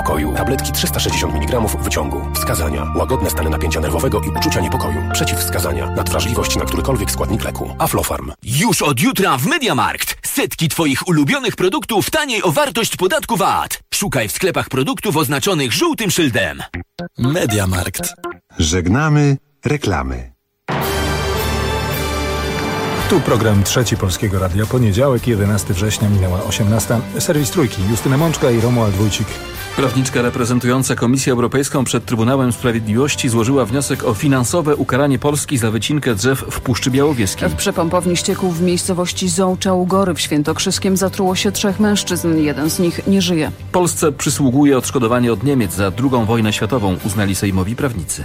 Koju. Tabletki 360 mg wyciągu. Wskazania. Łagodne stany napięcia nerwowego i uczucia niepokoju. Przeciwwskazania. Nadwrażliwość na którykolwiek składnik leku. Aflofarm. Już od jutra w MediaMarkt. Setki Twoich ulubionych produktów taniej o wartość podatku VAT. Szukaj w sklepach produktów oznaczonych żółtym szyldem. MediaMarkt. Żegnamy reklamy. Tu program Trzeci Polskiego Radia. Poniedziałek, 11 września, minęła 18. Serwis Trójki. Justyna Mączka i Romuald Wójcik. Prawniczka reprezentująca Komisję Europejską przed Trybunałem Sprawiedliwości złożyła wniosek o finansowe ukaranie Polski za wycinkę drzew w Puszczy Białowieskiej. W przepompowni ścieków w miejscowości Zołcza u Gory w Świętokrzyskiem zatruło się 3 mężczyzn. Jeden z nich nie żyje. Polsce przysługuje odszkodowanie od Niemiec za II wojnę światową, uznali sejmowi prawnicy.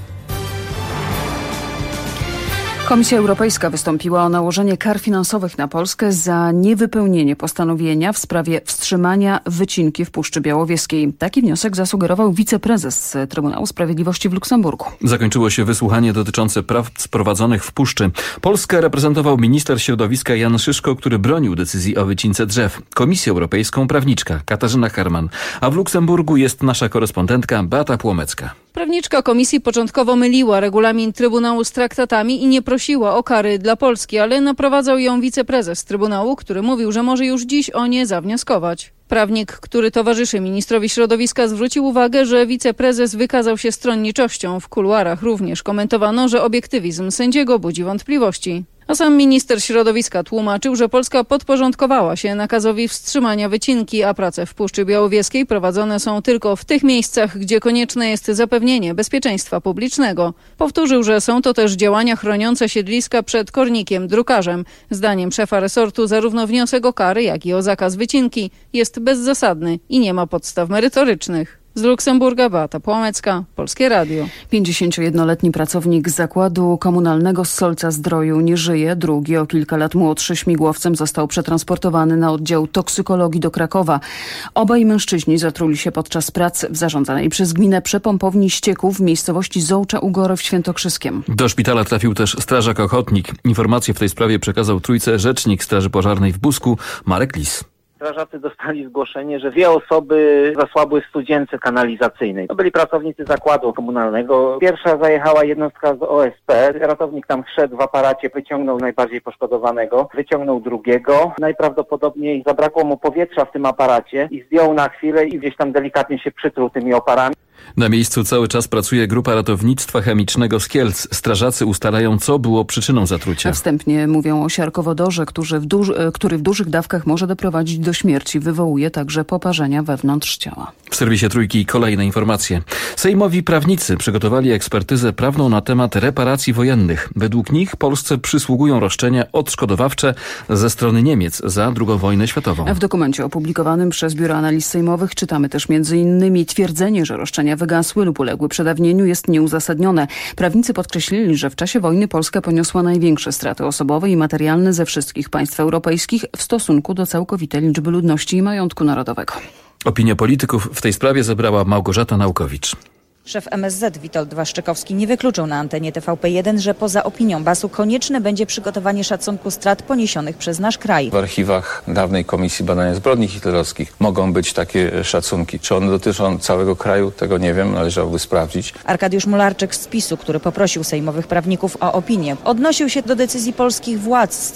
Komisja Europejska wystąpiła o nałożenie kar finansowych na Polskę za niewypełnienie postanowienia w sprawie wstrzymania wycinki w Puszczy Białowieskiej. Taki wniosek zasugerował wiceprezes Trybunału Sprawiedliwości w Luksemburgu. Zakończyło się wysłuchanie dotyczące prac prowadzonych w Puszczy. Polskę reprezentował minister środowiska Jan Szyszko, który bronił decyzji o wycince drzew. Komisję Europejską prawniczka Katarzyna Herman. A w Luksemburgu jest nasza korespondentka Beata Płomecka. Prawniczka komisji początkowo myliła regulamin Trybunału z traktatami i nie prosiła o kary dla Polski, ale naprowadzał ją wiceprezes Trybunału, który mówił, że może już dziś o nie zawnioskować. Prawnik, który towarzyszy ministrowi środowiska, zwrócił uwagę, że wiceprezes wykazał się stronniczością. W kuluarach również komentowano, że obiektywizm sędziego budzi wątpliwości. A sam minister środowiska tłumaczył, że Polska podporządkowała się nakazowi wstrzymania wycinki, a prace w Puszczy Białowieskiej prowadzone są tylko w tych miejscach, gdzie konieczne jest zapewnienie bezpieczeństwa publicznego. Powtórzył, że są to też działania chroniące siedliska przed kornikiem drukarzem. Zdaniem szefa resortu zarówno wniosek o kary, jak i o zakaz wycinki jest bezzasadny i nie ma podstaw merytorycznych. Z Luksemburga Beata Płomecka, Polskie Radio. 51-letni pracownik zakładu komunalnego z Solca-Zdroju nie żyje. Drugi, o kilka lat młodszy, śmigłowcem został przetransportowany na oddział toksykologii do Krakowa. Obaj mężczyźni zatruli się podczas prac w zarządzanej przez gminę przepompowni ścieków w miejscowości Zołcza u Gory w Świętokrzyskiem. Do szpitala trafił też strażak ochotnik. Informacje w tej sprawie przekazał Trójce rzecznik Straży Pożarnej w Busku Marek Lis. Strażacy dostali zgłoszenie, że 2 osoby zasłabły w studzience kanalizacyjnej. To byli pracownicy zakładu komunalnego. Pierwsza zajechała jednostka z OSP. Ratownik tam wszedł w aparacie, wyciągnął najbardziej poszkodowanego, wyciągnął drugiego. Najprawdopodobniej zabrakło mu powietrza w tym aparacie i zdjął na chwilę i gdzieś tam delikatnie się przytruł tymi oparami. Na miejscu cały czas pracuje grupa ratownictwa chemicznego z Kielc. Strażacy ustalają, co było przyczyną zatrucia. A wstępnie mówią o siarkowodorze, który w dużych dawkach może doprowadzić do śmierci. Wywołuje także poparzenia wewnątrz ciała. W serwisie Trójki kolejne informacje. Sejmowi prawnicy przygotowali ekspertyzę prawną na temat reparacji wojennych. Według nich Polsce przysługują roszczenia odszkodowawcze ze strony Niemiec za II wojnę światową. W dokumencie opublikowanym przez Biuro Analiz Sejmowych czytamy też m.in. twierdzenie, że roszczenia wygasły lub uległy przedawnieniu jest nieuzasadnione. Prawnicy podkreślili, że w czasie wojny Polska poniosła największe straty osobowe i materialne ze wszystkich państw europejskich w stosunku do całkowitej liczby ludności i majątku narodowego. Opinię polityków w tej sprawie zebrała Małgorzata Naukowicz. Szef MSZ Witold Waszczykowski nie wykluczył na antenie TVP1, że poza opinią BAS-u konieczne będzie przygotowanie szacunku strat poniesionych przez nasz kraj. W archiwach dawnej Komisji Badania Zbrodni Hitlerowskich mogą być takie szacunki. Czy one dotyczą całego kraju? Tego nie wiem, należałoby sprawdzić. Arkadiusz Mularczyk z PiS-u, który poprosił sejmowych prawników o opinię, odnosił się do decyzji polskich władz z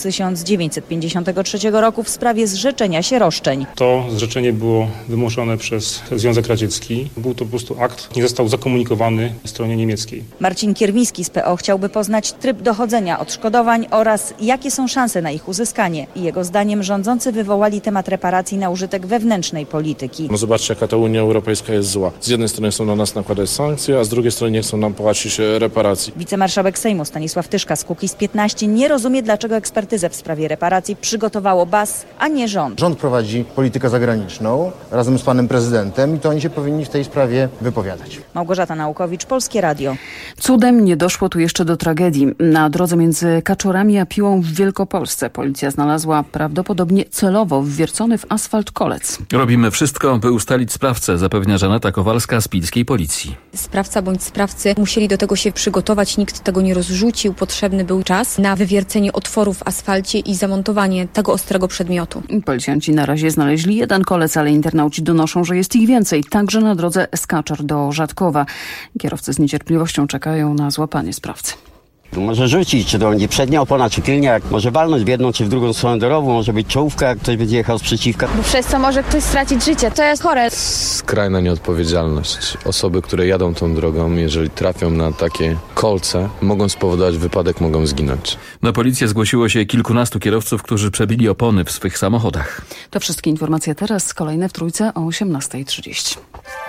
1953 roku w sprawie zrzeczenia się roszczeń. To zrzeczenie było wymuszone przez Związek Radziecki. Był to po prostu akt, nie został zakomunikowany stronie niemieckiej. Marcin Kierwiński z PO chciałby poznać tryb dochodzenia odszkodowań oraz jakie są szanse na ich uzyskanie. I jego zdaniem rządzący wywołali temat reparacji na użytek wewnętrznej polityki. No zobaczcie, jaka ta Unia Europejska jest zła. Z jednej strony chcą na nas nakładać sankcje, a z drugiej strony nie chcą nam płacić reparacji. Wicemarszałek Sejmu Stanisław Tyszka z Kukiz15 nie rozumie, dlaczego ekspertyzę w sprawie reparacji przygotowało BAS, a nie rząd. Rząd prowadzi politykę zagraniczną razem z panem prezydentem i to oni się powinni w tej sprawie wypowiadać. Małgorzata Naukowicz, Polskie Radio. Cudem nie doszło tu jeszcze do tragedii. Na drodze między Kaczorami a Piłą w Wielkopolsce policja znalazła prawdopodobnie celowo wwiercony w asfalt kolec. Robimy wszystko, by ustalić sprawcę, zapewnia Żaneta Kowalska z pilskiej policji. Sprawca bądź sprawcy musieli do tego się przygotować, nikt tego nie rozrzucił. Potrzebny był czas na wywiercenie otworów w asfalcie i zamontowanie tego ostrego przedmiotu. Policjanci na razie znaleźli jeden kolec, ale internauci donoszą, że jest ich więcej, także na drodze z Kaczor do Rzadkowa. Kierowcy z niecierpliwością czekają na złapanie sprawcy. Może rzucić, czy to będzie przednia opona, czy tylnia, może walnąć w jedną, czy w drugą stronę drogową, może być czołówka, jak ktoś będzie jechał z przeciwka. Bo przez to może ktoś stracić życie, to jest chore. Skrajna nieodpowiedzialność. Osoby, które jadą tą drogą, jeżeli trafią na takie kolce, mogą spowodować wypadek, mogą zginąć. Na policję zgłosiło się kilkunastu kierowców, którzy przebili opony w swych samochodach. To wszystkie informacje teraz, kolejne w Trójce o 18:30.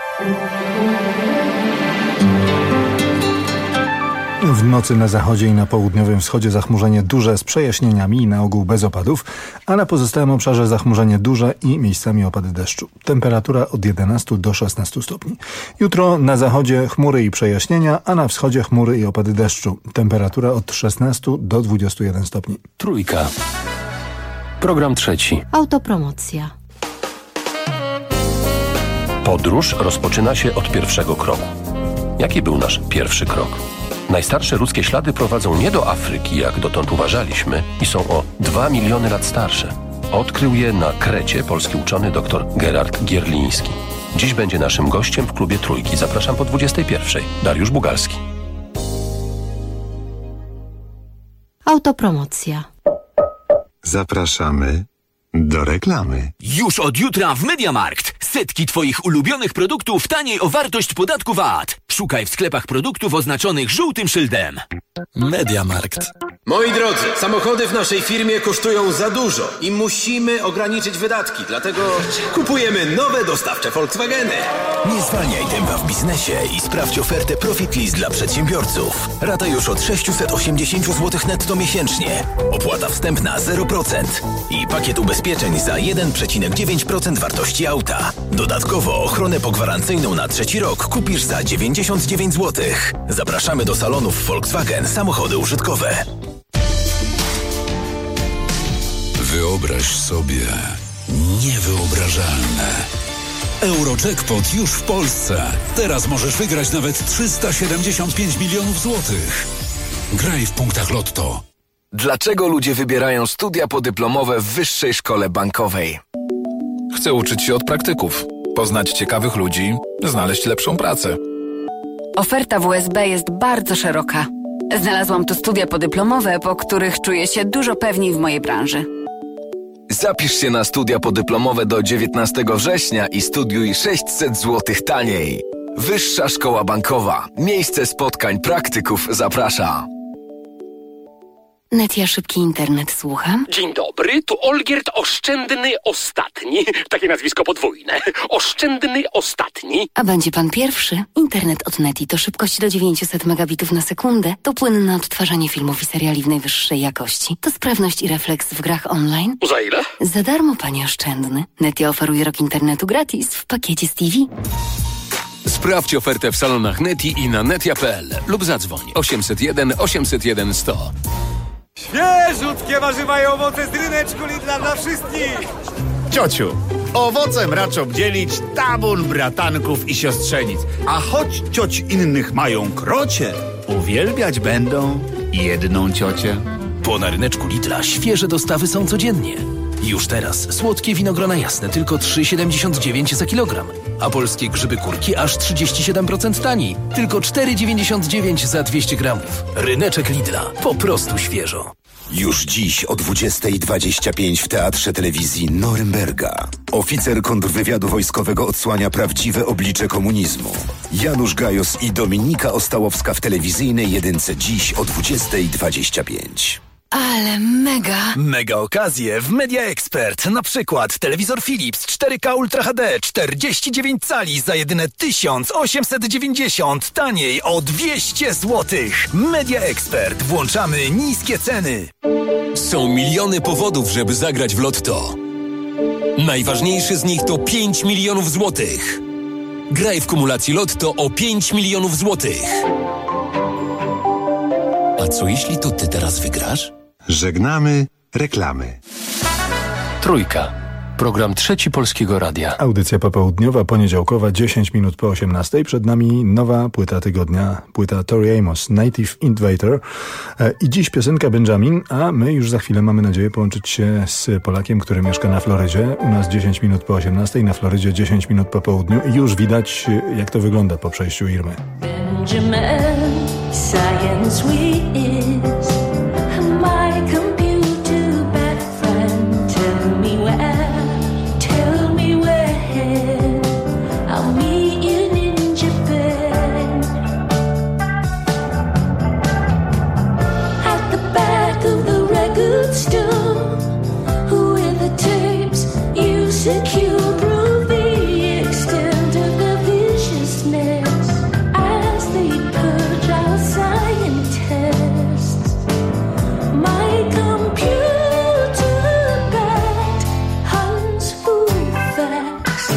W nocy na zachodzie i na południowym wschodzie zachmurzenie duże z przejaśnieniami i na ogół bez opadów, a na pozostałym obszarze zachmurzenie duże i miejscami opady deszczu. Temperatura od 11 do 16 stopni. Jutro na zachodzie chmury i przejaśnienia, a na wschodzie chmury i opady deszczu. Temperatura od 16 do 21 stopni. Trójka. Program trzeci. Autopromocja. Podróż rozpoczyna się od pierwszego kroku. Jaki był nasz pierwszy krok? Najstarsze ludzkie ślady prowadzą nie do Afryki, jak dotąd uważaliśmy, i są o 2 miliony lat starsze. Odkrył je na Krecie polski uczony dr Gerard Gierliński. Dziś będzie naszym gościem w klubie Trójki. Zapraszam po 21:00. Dariusz Bugalski. Autopromocja. Zapraszamy do reklamy. Już od jutra w MediaMarkt. Setki Twoich ulubionych produktów taniej o wartość podatku VAT. Szukaj w sklepach produktów oznaczonych żółtym szyldem. MediaMarkt. Moi drodzy, samochody w naszej firmie kosztują za dużo i musimy ograniczyć wydatki, dlatego kupujemy nowe dostawcze Volkswageny. Nie zwalniaj tempa w biznesie i sprawdź ofertę Profit Lease dla przedsiębiorców. Rata już od 680 zł netto miesięcznie. Opłata wstępna 0% i pakiet ubezpieczeń za 1,9% wartości auta. Dodatkowo ochronę pogwarancyjną na 3. rok kupisz za 99 zł. Zapraszamy do salonów Volkswagen Samochody użytkowe. Wyobraź sobie niewyobrażalne. Eurojackpot już w Polsce. Teraz możesz wygrać nawet 375 milionów złotych. Graj w punktach Lotto. Dlaczego ludzie wybierają studia podyplomowe w Wyższej Szkole Bankowej? Chcę uczyć się od praktyków, poznać ciekawych ludzi, znaleźć lepszą pracę. Oferta WSB jest bardzo szeroka. Znalazłam tu studia podyplomowe, po których czuję się dużo pewniej w mojej branży. Zapisz się na studia podyplomowe do 19 września i studiuj 600 zł taniej. Wyższa Szkoła Bankowa. Miejsce spotkań praktyków zaprasza. Netia Szybki Internet, słucham. Dzień dobry, tu Olgierd Oszczędny Ostatni. Takie nazwisko podwójne. Oszczędny Ostatni. A będzie pan pierwszy? Internet od Neti to szybkość do 900 megabitów na sekundę, to płynne odtwarzanie filmów i seriali w najwyższej jakości, to sprawność i refleks w grach online. Za ile? Za darmo, panie Oszczędny. Netia oferuje rok internetu gratis w pakiecie z TV. Sprawdź ofertę w salonach Neti i na netia.pl lub zadzwoń 801 801 100. Świeżutkie warzywa i owoce z ryneczku Lidla dla wszystkich! Ciociu, owocem raczą dzielić tabun bratanków i siostrzenic. A choć cioć innych mają krocie, uwielbiać będą jedną ciocię. Bo na ryneczku Lidla świeże dostawy są codziennie. Już teraz słodkie winogrona jasne tylko 3,79 za kilogram, a polskie grzyby kurki aż 37% taniej, tylko 4,99 za 200 gramów. Ryneczek Lidla, po prostu świeżo. Już dziś o 20:25 w Teatrze Telewizji Norymberga. Oficer kontrwywiadu wojskowego odsłania prawdziwe oblicze komunizmu. Janusz Gajos i Dominika Ostałowska w telewizyjnej jedynce dziś o 20:25. Ale mega! Mega okazje w Media Expert. Na przykład telewizor Philips 4K Ultra HD 49 cali za jedyne 1890, taniej o 200 zł. Media Expert. Włączamy niskie ceny. Są miliony powodów, żeby zagrać w Lotto. Najważniejszy z nich to 5 milionów złotych. Graj w kumulacji Lotto o 5 milionów złotych. A co jeśli to ty teraz wygrasz? Żegnamy reklamy. Trójka. Program Trzeci Polskiego Radia. Audycja popołudniowa, poniedziałkowa, 10 minut po 18. Przed nami nowa płyta tygodnia, płyta Tori Amos, Native Invader. I dziś piosenka Benjamin, a my już za chwilę mamy nadzieję połączyć się z Polakiem, który mieszka na Florydzie. U nas 10 minut po 18, na Florydzie 10 minut po południu. I już widać, jak to wygląda po przejściu Irmy. Benjamin, science we is my computer bad friend. Tell me where. I'll meet you in Japan. At the back of the record store, with the tapes you secure, prove the extent of the viciousness as they purge our scientists. My computer bad hunts for facts.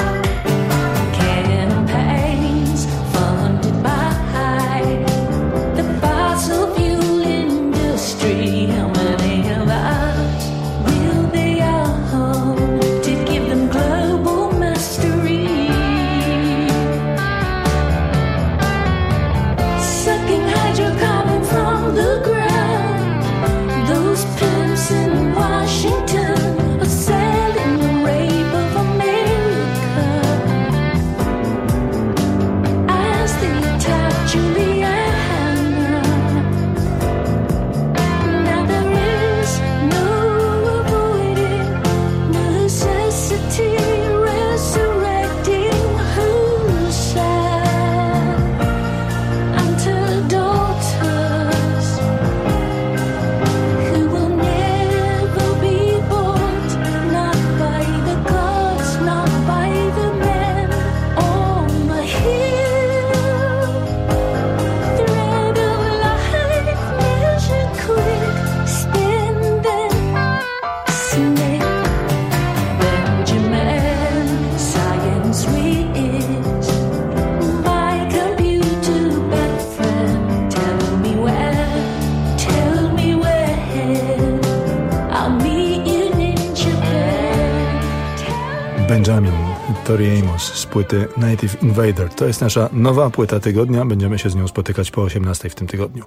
Benjamin, Tori Amos z płyty Native Invader. To jest nasza nowa płyta tygodnia. Będziemy się z nią spotykać po 18 w tym tygodniu.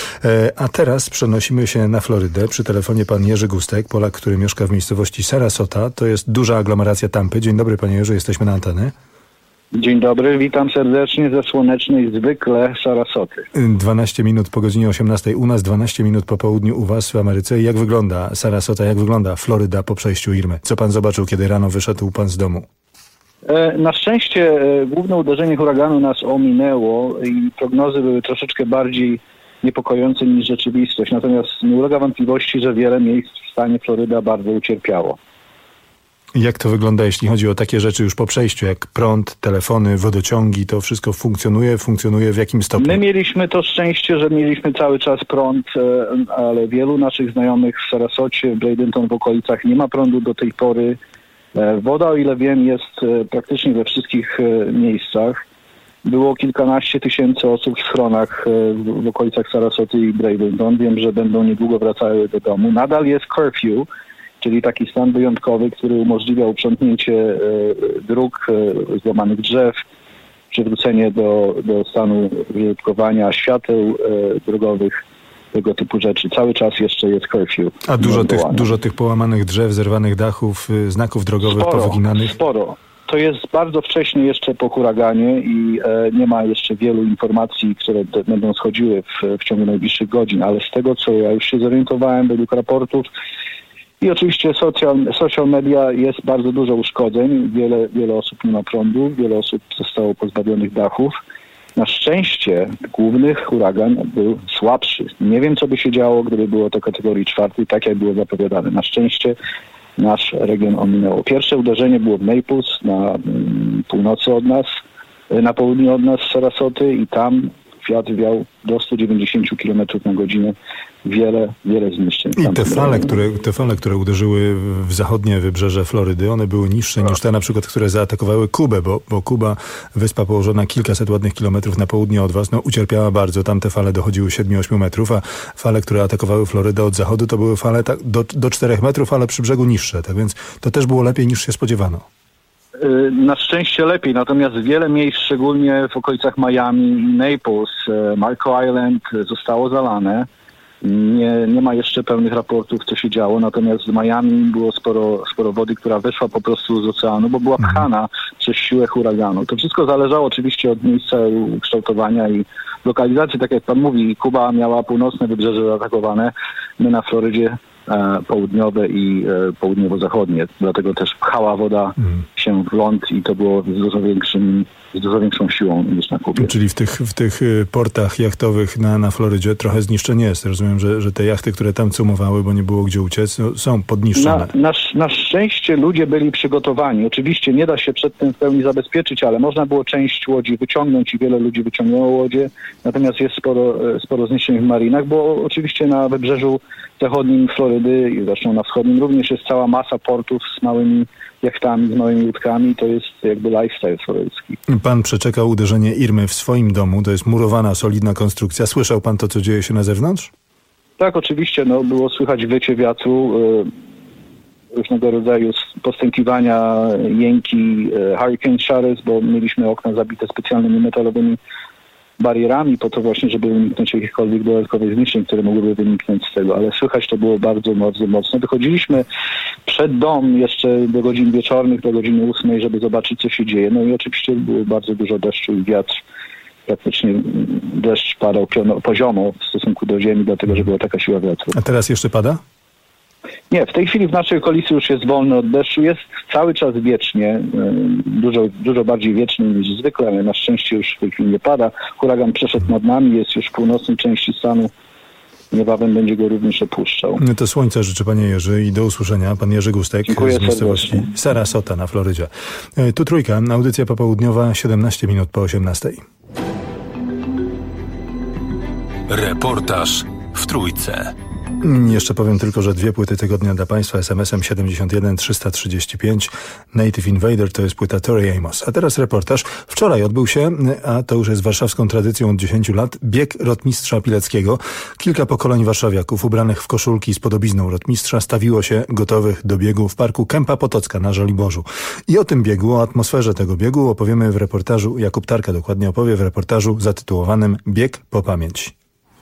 A teraz przenosimy się na Florydę. Przy telefonie pan Jerzy Gustek, Polak, który mieszka w miejscowości Sarasota. To jest duża aglomeracja Tampy. Dzień dobry, panie Jerzy, jesteśmy na antenie. Dzień dobry, witam serdecznie ze słonecznej zwykle Sarasoty. 12 minut po godzinie 18 u nas, 12 minut po południu u was w Ameryce. Jak wygląda Sarasota, jak wygląda Floryda po przejściu Irmy? Co pan zobaczył, kiedy rano wyszedł pan z domu? Na szczęście główne uderzenie huraganu nas ominęło i prognozy były troszeczkę bardziej niepokojące niż rzeczywistość. Natomiast nie ulega wątpliwości, że wiele miejsc w stanie Floryda bardzo ucierpiało. Jak to wygląda, jeśli chodzi o takie rzeczy już po przejściu, jak prąd, telefony, wodociągi, to wszystko funkcjonuje w jakim stopniu? My mieliśmy to szczęście, że mieliśmy cały czas prąd, ale wielu naszych znajomych w Sarasocie, w Bradenton, w okolicach nie ma prądu do tej pory. Woda, o ile wiem, jest praktycznie we wszystkich miejscach. Było kilkanaście tysięcy osób w schronach w okolicach Sarasoty i Bradenton. Wiem, że będą niedługo wracały do domu. Nadal jest curfew, czyli taki stan wyjątkowy, który umożliwia uprzątnięcie dróg, złamanych drzew, przywrócenie do stanu użytkowania świateł drogowych, tego typu rzeczy. Cały czas jeszcze jest curfew. A dużo tych połamanych drzew, zerwanych dachów, znaków drogowych powyginanych? Sporo. To jest bardzo wcześnie jeszcze po huraganie i nie ma jeszcze wielu informacji, które będą schodziły w ciągu najbliższych godzin, ale z tego, co ja już się zorientowałem według raportów, i oczywiście social media, jest bardzo dużo uszkodzeń. Wiele osób nie ma prądu, wiele osób zostało pozbawionych dachów. Na szczęście główny huragan był słabszy. Nie wiem, co by się działo, gdyby było to kategorii 4, tak jak było zapowiadane. Na szczęście nasz region ominęło. Pierwsze uderzenie było w Naples, na północy od nas, na południu od nas z Sarasoty i tam wiatr wiał do 190 km na godzinę. Wiele zniszczeń. I te fale, które uderzyły w zachodnie wybrzeże Florydy, one były niższe niż te na przykład, które zaatakowały Kubę, bo Kuba, wyspa położona kilkaset ładnych kilometrów na południe od was, ucierpiała bardzo. Tam te fale dochodziły 7-8 metrów, a fale, które atakowały Florydę od zachodu, to były fale do 4 metrów, ale przy brzegu niższe. Tak więc to też było lepiej niż się spodziewano. Na szczęście lepiej, natomiast wiele miejsc, szczególnie w okolicach Miami i Naples, Marco Island zostało zalane. Nie ma jeszcze pełnych raportów, co się działo, natomiast w Miami było sporo wody, która wyszła po prostu z oceanu, bo była pchana przez siłę huraganu. To wszystko zależało oczywiście od miejsca ukształtowania i lokalizacji, tak jak pan mówi. Kuba miała północne wybrzeże zaatakowane, my na Florydzie południowe i południowo-zachodnie. Dlatego też pchała woda się w ląd i to było z dużo większą siłą niż na Kubie. Czyli w tych portach jachtowych na Florydzie trochę zniszczeń jest. Rozumiem, że te jachty, które tam cumowały, bo nie było gdzie uciec, są podniszczone. Na szczęście ludzie byli przygotowani. Oczywiście nie da się przed tym w pełni zabezpieczyć, ale można było część łodzi wyciągnąć i wiele ludzi wyciągnęło łodzie. Natomiast jest sporo zniszczeń w marinach, bo oczywiście na wybrzeżu zachodnim Florydy i zresztą na wschodnim również jest cała masa portów z małymi jachtami, z małymi łódkami. To jest jakby lifestyle florycki. Pan przeczekał uderzenie Irmy w swoim domu. To jest murowana, solidna konstrukcja. Słyszał pan to, co dzieje się na zewnątrz? Tak, oczywiście. Było słychać wycie wiatru, różnego rodzaju postękiwania, jęki, hurricane showers, bo mieliśmy okna zabite specjalnymi metalowymi barierami po to właśnie, żeby uniknąć jakichkolwiek dodatkowych zniszczeń, które mogłyby wyniknąć z tego, ale słychać to było bardzo, bardzo mocno. Wychodziliśmy przed dom jeszcze do godzin wieczornych, do godziny 8, żeby zobaczyć, co się dzieje. No i oczywiście było bardzo dużo deszczu i wiatr. Praktycznie deszcz padał poziomo w stosunku do ziemi, dlatego że była taka siła wiatru. A teraz jeszcze pada? Nie, w tej chwili w naszej okolicy już jest wolny od deszczu. Jest cały czas wiecznie, dużo bardziej wiecznie niż zwykle, ale na szczęście już w tej chwili nie pada. Huragan przeszedł nad nami, jest już w północnej części stanu. Niebawem będzie go również opuszczał. To słońca życzę panie Jerzy i do usłyszenia. Pan Jerzy Gustek z miejscowości Sarasota na Florydzie. Tu Trójka, audycja popołudniowa, 17 minut po 18. Reportaż w Trójce. Jeszcze powiem tylko, że 2 płyty tygodnia dla Państwa SMS-em 71 335. Native Invader to jest płyta Tori Amos. A teraz reportaż. Wczoraj odbył się, a to już jest warszawską tradycją od 10 lat, bieg rotmistrza Pileckiego. Kilka pokoleń warszawiaków ubranych w koszulki z podobizną rotmistrza stawiło się gotowych do biegu w parku Kępa Potocka na Żoliborzu. I o tym biegu, o atmosferze tego biegu opowiemy w reportażu, Jakub Tarka dokładnie opowie w reportażu zatytułowanym Bieg po pamięć.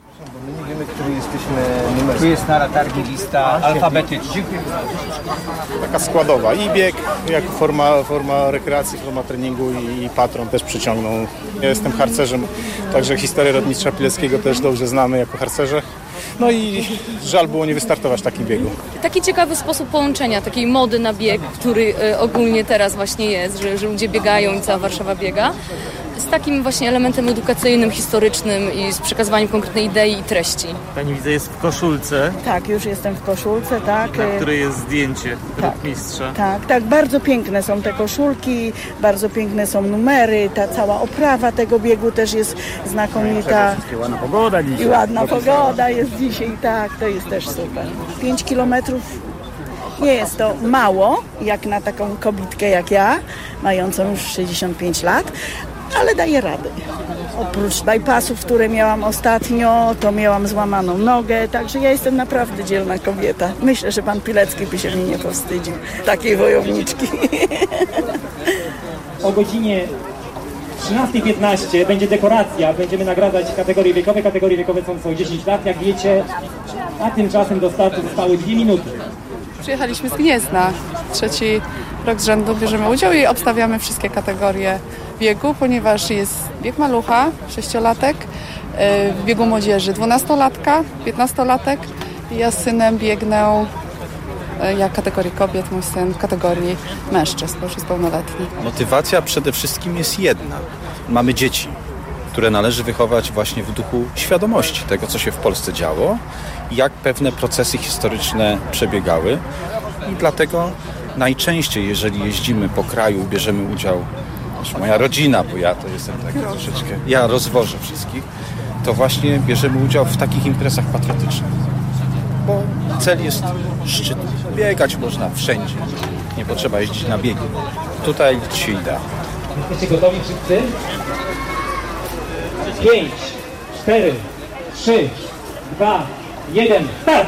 Tu jest na latarni lista alfabetyczna. Taka składowa i bieg, jak forma rekreacji, forma treningu i patron też przyciągnął. Ja jestem harcerzem, także historię rotmistrza Pileckiego też dobrze znamy jako harcerze. No i żal było nie wystartować w takim biegu. Taki ciekawy sposób połączenia takiej mody na bieg, który ogólnie teraz właśnie jest, że ludzie biegają i cała Warszawa biega, z takim właśnie elementem edukacyjnym, historycznym i z przekazywaniem konkretnej idei i treści. Pani widzę jest w koszulce. Tak, już jestem w koszulce, tak. Na której jest zdjęcie rotmistrza. Tak, bardzo piękne są te koszulki, bardzo piękne są numery, ta cała oprawa tego biegu też jest znakomita. Ładna pogoda dzisiaj. I ładna pogoda jest dzisiaj, tak, to jest też super. 5 kilometrów nie jest to mało, jak na taką kobietkę jak ja, mającą już 65 lat, ale daję radę. Oprócz bypassów, które miałam ostatnio, to miałam złamaną nogę, także ja jestem naprawdę dzielna kobieta. Myślę, że pan Pilecki by się mnie nie powstydził, takiej wojowniczki. O godzinie 13:15 będzie dekoracja, będziemy nagradzać kategorie wiekowe. Kategorie wiekowe są 10 lat, jak wiecie, a tymczasem do startu zostały 2 minuty. Przyjechaliśmy z Gniezna. 3. rok z rzędu bierzemy udział i obstawiamy wszystkie kategorie biegu, ponieważ jest bieg malucha, 6-latek, w biegu młodzieży 12-latka, 15-latek. Ja z synem biegnę jak kategorii kobiet, mój syn w kategorii mężczyzn, bo już jest pełnoletni. Motywacja przede wszystkim jest jedna. Mamy dzieci, które należy wychować właśnie w duchu świadomości tego, co się w Polsce działo, jak pewne procesy historyczne przebiegały i dlatego najczęściej, jeżeli jeździmy po kraju, bierzemy udział moja rodzina, bo ja to jestem taki troszeczkę, ja rozwożę wszystkich, to właśnie bierzemy udział w takich imprezach patriotycznych. Bo cel jest szczytny. Biegać można wszędzie. Nie potrzeba jeździć na biegi. Tutaj się da. Jesteście gotowi wszyscy? 5, 4, 3, 2, 1, start!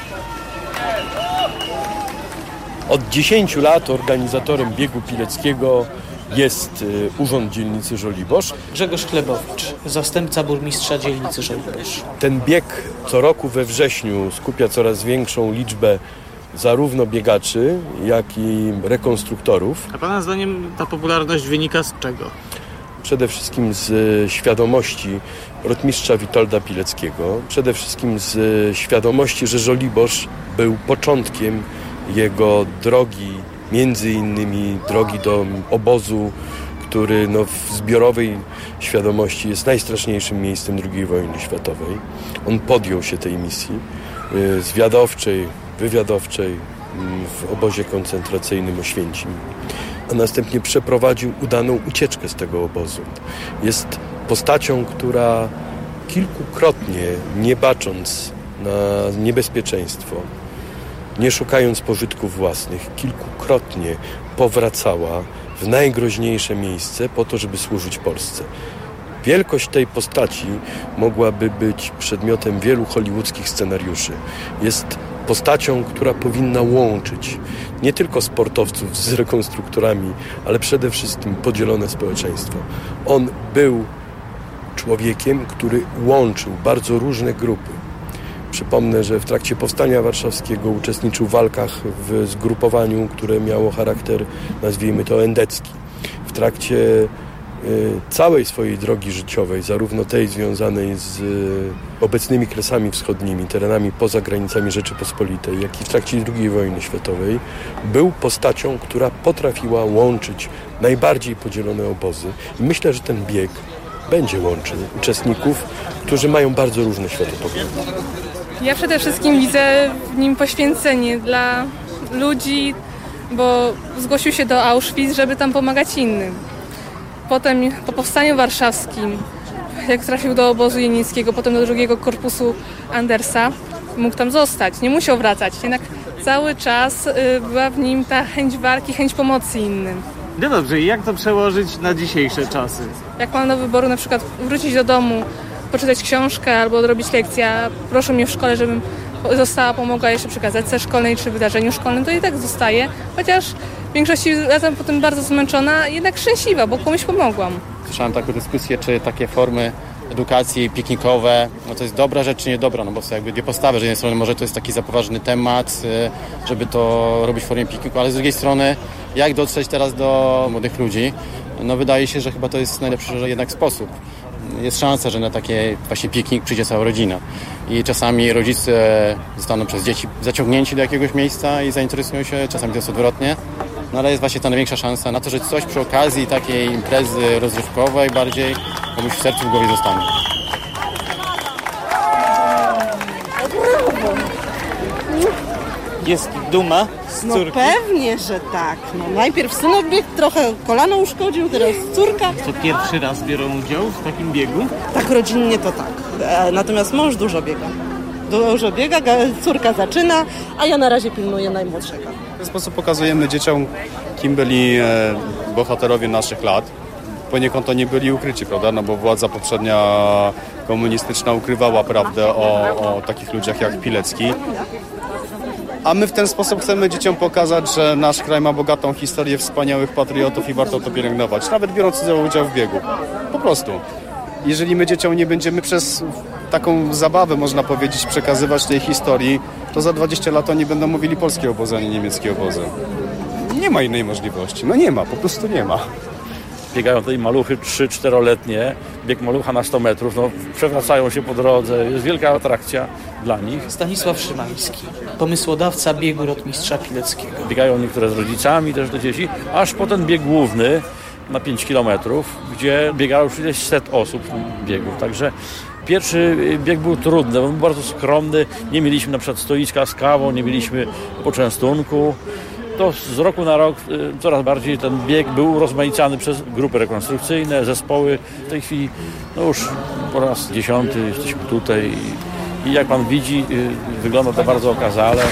Od 10 lat organizatorem biegu pileckiego jest Urząd Dzielnicy Żoliborz. Grzegorz Chlebowicz, zastępca burmistrza dzielnicy Żoliborz. Ten bieg co roku we wrześniu skupia coraz większą liczbę zarówno biegaczy, jak i rekonstruktorów. A Pana zdaniem ta popularność wynika z czego? Przede wszystkim z świadomości rotmistrza Witolda Pileckiego, przede wszystkim z świadomości, że Żoliborz był początkiem jego drogi, między innymi drogi do obozu, który w zbiorowej świadomości jest najstraszniejszym miejscem II wojny światowej. On podjął się tej misji zwiadowczej, wywiadowczej w obozie koncentracyjnym Oświęcim, a następnie przeprowadził udaną ucieczkę z tego obozu. Jest postacią, która kilkukrotnie, nie bacząc na niebezpieczeństwo, nie szukając pożytków własnych, kilkukrotnie powracała w najgroźniejsze miejsce po to, żeby służyć Polsce. Wielkość tej postaci mogłaby być przedmiotem wielu hollywoodzkich scenariuszy. Jest postacią, która powinna łączyć nie tylko sportowców z rekonstruktorami, ale przede wszystkim podzielone społeczeństwo. On był człowiekiem, który łączył bardzo różne grupy. Przypomnę, że w trakcie Powstania Warszawskiego uczestniczył w walkach w zgrupowaniu, które miało charakter, nazwijmy to, endecki. W trakcie całej swojej drogi życiowej, zarówno tej związanej z obecnymi Kresami Wschodnimi, terenami poza granicami Rzeczypospolitej, jak i w trakcie II wojny światowej, był postacią, która potrafiła łączyć najbardziej podzielone obozy. I myślę, że ten bieg będzie łączył uczestników, którzy mają bardzo różne światopoglądy. Ja przede wszystkim widzę w nim poświęcenie dla ludzi, bo zgłosił się do Auschwitz, żeby tam pomagać innym. Potem po Powstaniu Warszawskim, jak trafił do obozu jenieckiego, potem do drugiego korpusu Andersa, mógł tam zostać, nie musiał wracać. Jednak cały czas była w nim ta chęć walki, chęć pomocy innym. No dobrze, i jak to przełożyć na dzisiejsze czasy? Jak mam do wyboru na przykład wrócić do domu, poczytać książkę albo odrobić lekcję, proszę mnie w szkole, żebym została, pomogła jeszcze przy gazetce szkolnej czy wydarzeniu szkolnym, to i tak zostaje, chociaż w większości jestem potem bardzo zmęczona, jednak szczęśliwa, bo komuś pomogłam. Słyszałem taką dyskusję, czy takie formy edukacji piknikowe, to jest dobra rzecz, czy niedobra, bo są jakby dwie postawy, że z jednej strony może to jest taki za poważny temat, żeby to robić w formie pikniku, ale z drugiej strony jak dotrzeć teraz do młodych ludzi, wydaje się, że chyba to jest najlepszy jednak sposób. Jest szansa, że na taki właśnie piknik przyjdzie cała rodzina i czasami rodzice zostaną przez dzieci zaciągnięci do jakiegoś miejsca i zainteresują się, czasami to jest odwrotnie, ale jest właśnie ta największa szansa na to, że coś przy okazji takiej imprezy rozrywkowej bardziej komuś w sercu, w głowie zostanie. Jest duma z córki? Pewnie, że tak. Najpierw synek biegł, trochę kolano uszkodził, teraz córka. To pierwszy raz biorą udział w takim biegu? Tak rodzinnie to tak. Natomiast mąż dużo biega. Córka zaczyna, a ja na razie pilnuję najmłodszego. W ten sposób pokazujemy dzieciom, kim byli bohaterowie naszych lat. Poniekąd to nie byli ukryci, prawda? Bo władza poprzednia komunistyczna ukrywała prawdę o takich ludziach jak Pilecki. A my w ten sposób chcemy dzieciom pokazać, że nasz kraj ma bogatą historię wspaniałych patriotów i warto to pielęgnować, nawet biorąc udział w biegu. Po prostu. Jeżeli my dzieciom nie będziemy przez taką zabawę, można powiedzieć, przekazywać tej historii, to za 20 lat oni będą mówili polskie obozy, a nie niemieckie obozy. Nie ma innej możliwości. Nie ma, po prostu nie ma. Biegają tutaj maluchy 3-4-letnie, bieg malucha na 100 metrów, przewracają się po drodze, jest wielka atrakcja dla nich. Stanisław Szymański, pomysłodawca biegu rotmistrza Pileckiego. Biegają niektóre z rodzicami, też do dzieci, aż po ten bieg główny na 5 kilometrów, gdzie biegało już ileś set osób w biegu. Także pierwszy bieg był trudny, był bardzo skromny, nie mieliśmy na przykład stoiska z kawą, nie mieliśmy poczęstunku. to z roku na rok coraz bardziej ten bieg był urozmaicany przez grupy rekonstrukcyjne, zespoły. W tej chwili już po raz 10 jesteśmy tutaj i jak pan widzi, wygląda to bardzo okazale.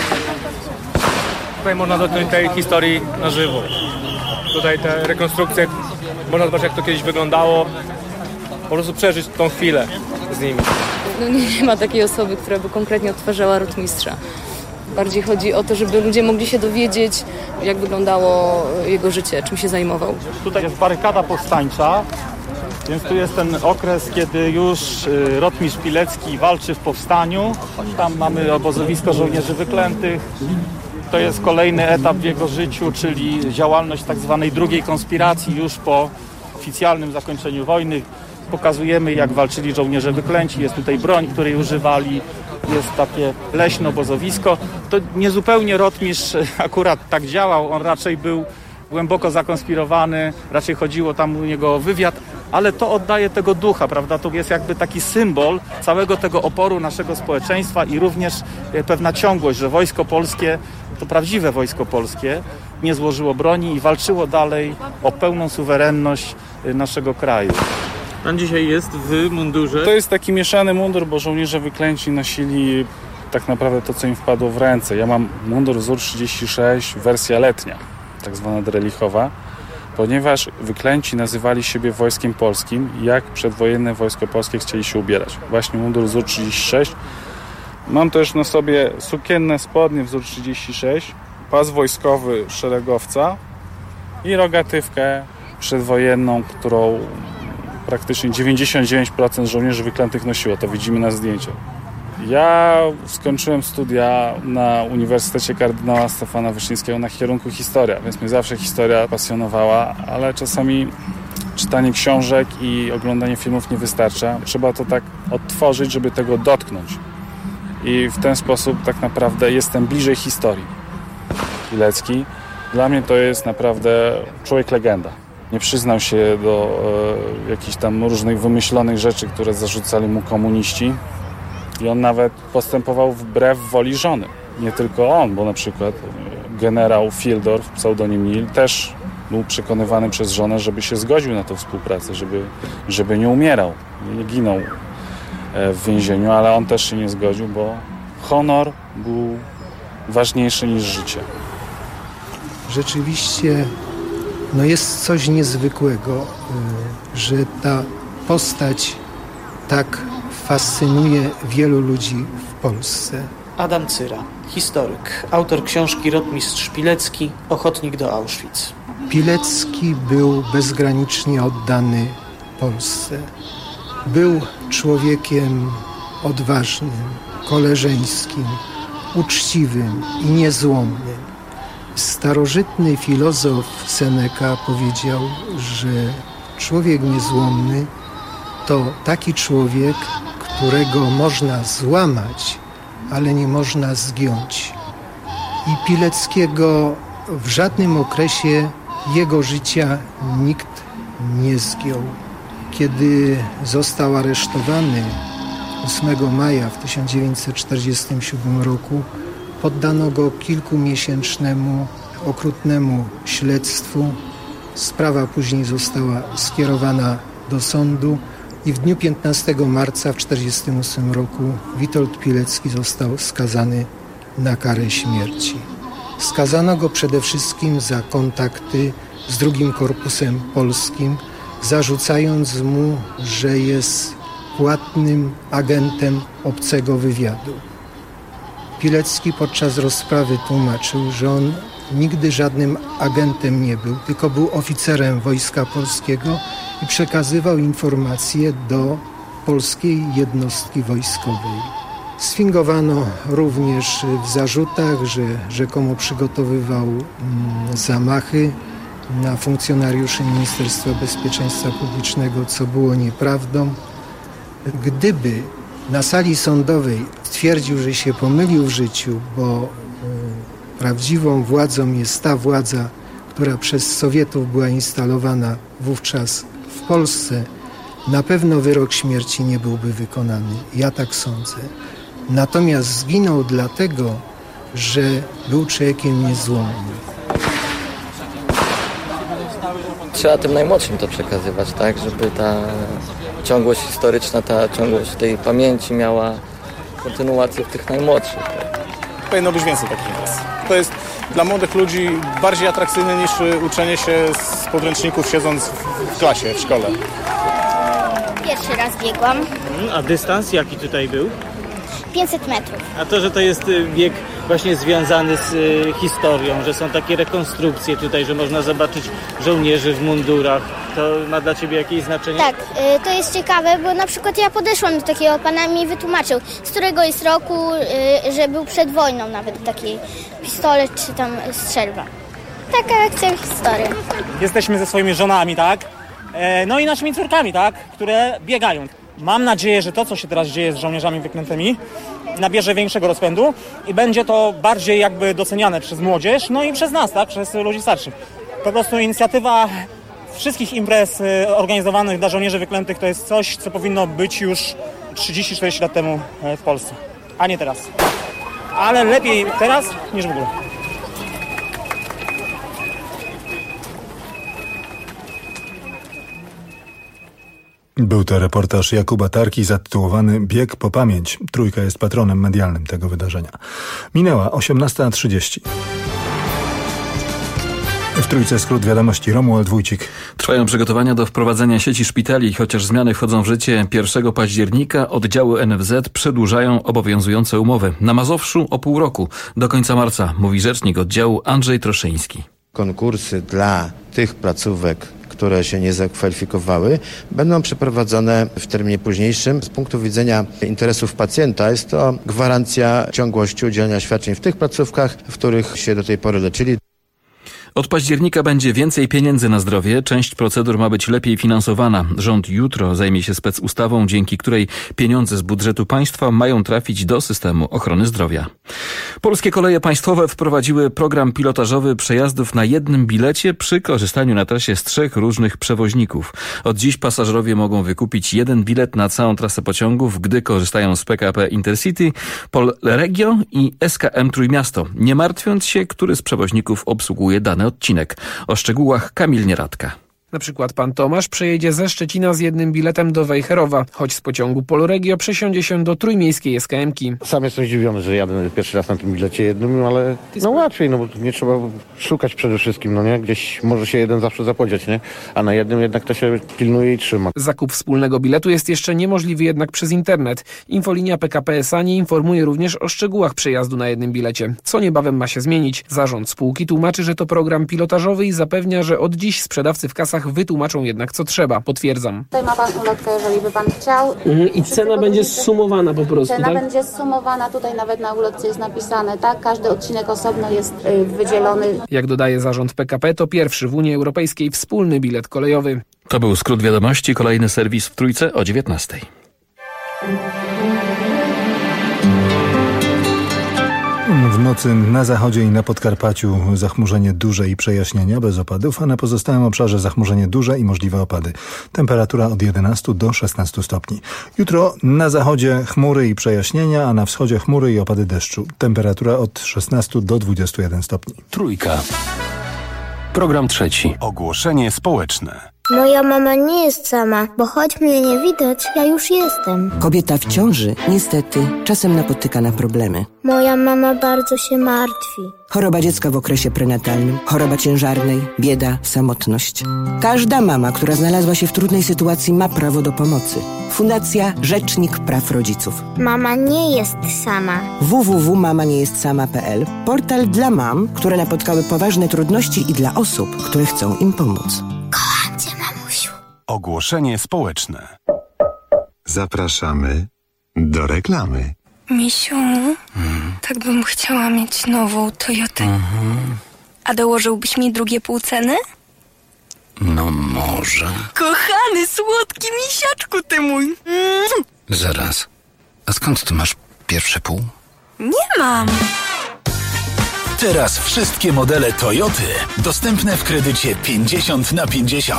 Tutaj można dotknąć tej historii na żywo. Tutaj te rekonstrukcje, można zobaczyć, jak to kiedyś wyglądało, po prostu przeżyć tą chwilę z nimi. No nie ma takiej osoby, która by konkretnie odtwarzała rotmistrza. Bardziej chodzi o to, żeby ludzie mogli się dowiedzieć, jak wyglądało jego życie, czym się zajmował. Tutaj jest barykada powstańcza, więc tu jest ten okres, kiedy już rotmistrz Pilecki walczy w powstaniu. Tam mamy obozowisko żołnierzy wyklętych. To jest kolejny etap w jego życiu, czyli działalność tak zwanej drugiej konspiracji już po oficjalnym zakończeniu wojny. Pokazujemy, jak walczyli żołnierze wyklęci. Jest tutaj broń, której używali. Jest takie leśne obozowisko. To niezupełnie rotmistrz akurat tak działał. On raczej był głęboko zakonspirowany. Raczej chodziło tam u niego o wywiad. Ale to oddaje tego ducha, prawda? To jest jakby taki symbol całego tego oporu naszego społeczeństwa i również pewna ciągłość, że wojsko polskie, to prawdziwe wojsko polskie, nie złożyło broni i walczyło dalej o pełną suwerenność naszego kraju. Pan dzisiaj jest w mundurze. To jest taki mieszany mundur, bo żołnierze wyklęci nosili tak naprawdę to, co im wpadło w ręce. Ja mam mundur wzór 36, wersja letnia, tak zwana drelichowa, ponieważ wyklęci nazywali siebie Wojskiem Polskim i jak przedwojenne Wojsko Polskie chcieli się ubierać. Właśnie mundur wzór 36. Mam też na sobie sukienne spodnie wzór 36, pas wojskowy szeregowca i rogatywkę przedwojenną, którą praktycznie 99% żołnierzy wyklętych nosiło. To widzimy na zdjęciu. Ja skończyłem studia na Uniwersytecie Kardynała Stefana Wyszyńskiego na kierunku historia, więc mnie zawsze historia pasjonowała, ale czasami czytanie książek i oglądanie filmów nie wystarcza. Trzeba to tak odtworzyć, żeby tego dotknąć. I w ten sposób tak naprawdę jestem bliżej historii. Pilecki dla mnie to jest naprawdę człowiek legenda. Nie przyznał się do jakichś tam różnych wymyślonych rzeczy, które zarzucali mu komuniści. I on nawet postępował wbrew woli żony. Nie tylko on, bo na przykład generał Fieldorf, pseudonim Nil, też był przekonywany przez żonę, żeby się zgodził na tę współpracę, żeby nie umierał, nie ginął w więzieniu, ale on też się nie zgodził, bo honor był ważniejszy niż życie. Rzeczywiście jest coś niezwykłego, że ta postać tak fascynuje wielu ludzi w Polsce. Adam Cyra, historyk, autor książki Rotmistrz Pilecki, ochotnik do Auschwitz. Pilecki był bezgranicznie oddany Polsce. Był człowiekiem odważnym, koleżeńskim, uczciwym i niezłomnym. Starożytny filozof Seneca powiedział, że człowiek niezłomny to taki człowiek, którego można złamać, ale nie można zgiąć. I Pileckiego w żadnym okresie jego życia nikt nie zgiął. Kiedy został aresztowany 8 maja w 1947 roku, poddano go kilkumiesięcznemu, okrutnemu śledztwu. Sprawa później została skierowana do sądu i w dniu 15 marca w 1948 roku Witold Pilecki został skazany na karę śmierci. Skazano go przede wszystkim za kontakty z II Korpusem Polskim, zarzucając mu, że jest płatnym agentem obcego wywiadu. Pilecki podczas rozprawy tłumaczył, że on nigdy żadnym agentem nie był, tylko był oficerem Wojska Polskiego i przekazywał informacje do polskiej jednostki wojskowej. Sfingowano również w zarzutach, że rzekomo przygotowywał zamachy na funkcjonariuszy Ministerstwa Bezpieczeństwa Publicznego, co było nieprawdą. Gdyby na sali sądowej stwierdził, że się pomylił w życiu, bo prawdziwą władzą jest ta władza, która przez Sowietów była instalowana wówczas w Polsce, na pewno wyrok śmierci nie byłby wykonany. Ja tak sądzę. Natomiast zginął dlatego, że był człowiekiem niezłomnym. trzeba tym najmłodszym to przekazywać, tak, żeby ta ciągłość historyczna, ta ciągłość tej pamięci miała kontynuację w tych najmłodszych. Tak. Powinno być więcej takich imprez. To jest dla młodych ludzi bardziej atrakcyjne niż uczenie się z podręczników siedząc w klasie, w szkole. Pierwszy raz biegłam. A dystans jaki tutaj był? 500 metrów. A to, że to jest bieg właśnie związany z historią, że są takie rekonstrukcje tutaj, że można zobaczyć żołnierzy w mundurach, to ma dla Ciebie jakieś znaczenie? Tak, to jest ciekawe, bo na przykład ja podeszłam do takiego pana i mi wytłumaczył, z którego jest roku, że był przed wojną nawet taki pistolet czy tam strzelba. Taka akcja historia. Jesteśmy ze swoimi żonami, tak? No i naszymi córkami, tak? Które biegają. Mam nadzieję, że to, co się teraz dzieje z żołnierzami wyklętymi, nabierze większego rozpędu i będzie to bardziej jakby doceniane przez młodzież, no i przez nas, tak? Przez ludzi starszych. Po prostu inicjatywa wszystkich imprez organizowanych dla żołnierzy wyklętych to jest coś, co powinno być już 30-40 lat temu w Polsce, a nie teraz. Ale lepiej teraz niż w ogóle. Był to reportaż Jakuba Tarki zatytułowany Bieg po pamięć. Trójka jest patronem medialnym tego wydarzenia. Minęła 18:30. W Trójce skrót wiadomości. Romuald Wójcik. Trwają przygotowania do wprowadzenia sieci szpitali. Chociaż zmiany wchodzą w życie 1 października, oddziały NFZ przedłużają obowiązujące umowy. Na Mazowszu o pół roku, do końca marca, mówi rzecznik oddziału Andrzej Troszyński. Konkursy dla tych placówek, które się nie zakwalifikowały, będą przeprowadzone w terminie późniejszym. Z punktu widzenia interesów pacjenta jest to gwarancja ciągłości udzielania świadczeń w tych placówkach, w których się do tej pory leczyli. Od października będzie więcej pieniędzy na zdrowie. Część procedur ma być lepiej finansowana. Rząd jutro zajmie się specustawą, dzięki której pieniądze z budżetu państwa mają trafić do systemu ochrony zdrowia. Polskie Koleje Państwowe wprowadziły program pilotażowy przejazdów na jednym bilecie przy korzystaniu na trasie z 3 różnych przewoźników. Od dziś pasażerowie mogą wykupić jeden bilet na całą trasę pociągów, gdy korzystają z PKP Intercity, Polregio i SKM Trójmiasto, nie martwiąc się, który z przewoźników obsługuje dany odcinek. O szczegółach Kamil Nieradka. Na przykład pan Tomasz przejedzie ze Szczecina z jednym biletem do Wejherowa, choć z pociągu Polregio przesiądzie się do trójmiejskiej SKM-ki. Sam jestem zdziwiony, że jadę pierwszy raz na tym bilecie jednym, ale no łatwiej, no bo nie trzeba szukać przede wszystkim, no nie? Gdzieś może się jeden zawsze zapodziać, nie? A na jednym jednak to się pilnuje i trzyma. Zakup wspólnego biletu jest jeszcze niemożliwy jednak przez internet. Infolinia PKP SA nie informuje również o szczegółach przejazdu na jednym bilecie, co niebawem ma się zmienić. Zarząd spółki tłumaczy, że to program pilotażowy i zapewnia, że od dziś sprzedawcy w kasach wytłumaczą jednak co trzeba. Potwierdzam. Tutaj ma pan ulotkę, jeżeli by pan chciał. I cena będzie zsumowana po prostu, Cena tak? będzie zsumowana, tutaj nawet na ulotce jest napisane, tak? Każdy odcinek osobno jest wydzielony. Jak dodaje zarząd PKP, to pierwszy w Unii Europejskiej wspólny bilet kolejowy. To był skrót wiadomości. Kolejny serwis w Trójce o 19:00. W nocy na zachodzie i na Podkarpaciu zachmurzenie duże i przejaśnienia bez opadów, a na pozostałym obszarze zachmurzenie duże i możliwe opady. Temperatura od 11 do 16 stopni. Jutro na zachodzie chmury i przejaśnienia, a na wschodzie chmury i opady deszczu. Temperatura od 16 do 21 stopni. Trójka. Program trzeci. Ogłoszenie społeczne. Moja mama nie jest sama, bo choć mnie nie widać, ja już jestem. Kobieta w ciąży niestety czasem napotyka na problemy. Moja mama bardzo się martwi. Choroba dziecka w okresie prenatalnym, choroba ciężarnej, bieda, samotność. Każda mama, która znalazła się w trudnej sytuacji, ma prawo do pomocy. Fundacja Rzecznik Praw Rodziców. Mama nie jest sama. www.mamaniejestSama.pl. Portal dla mam, które napotkały poważne trudności i dla osób, które chcą im pomóc. Kocham cię, mamusiu. Ogłoszenie społeczne. Zapraszamy do reklamy. Misiu, tak bym chciała mieć nową Toyotę. A dołożyłbyś mi drugie pół ceny? No może. Kochany, słodki misiaczku ty mój. Zaraz. A skąd ty masz pierwsze pół? Nie mam. Teraz wszystkie modele Toyoty dostępne w kredycie 50/50.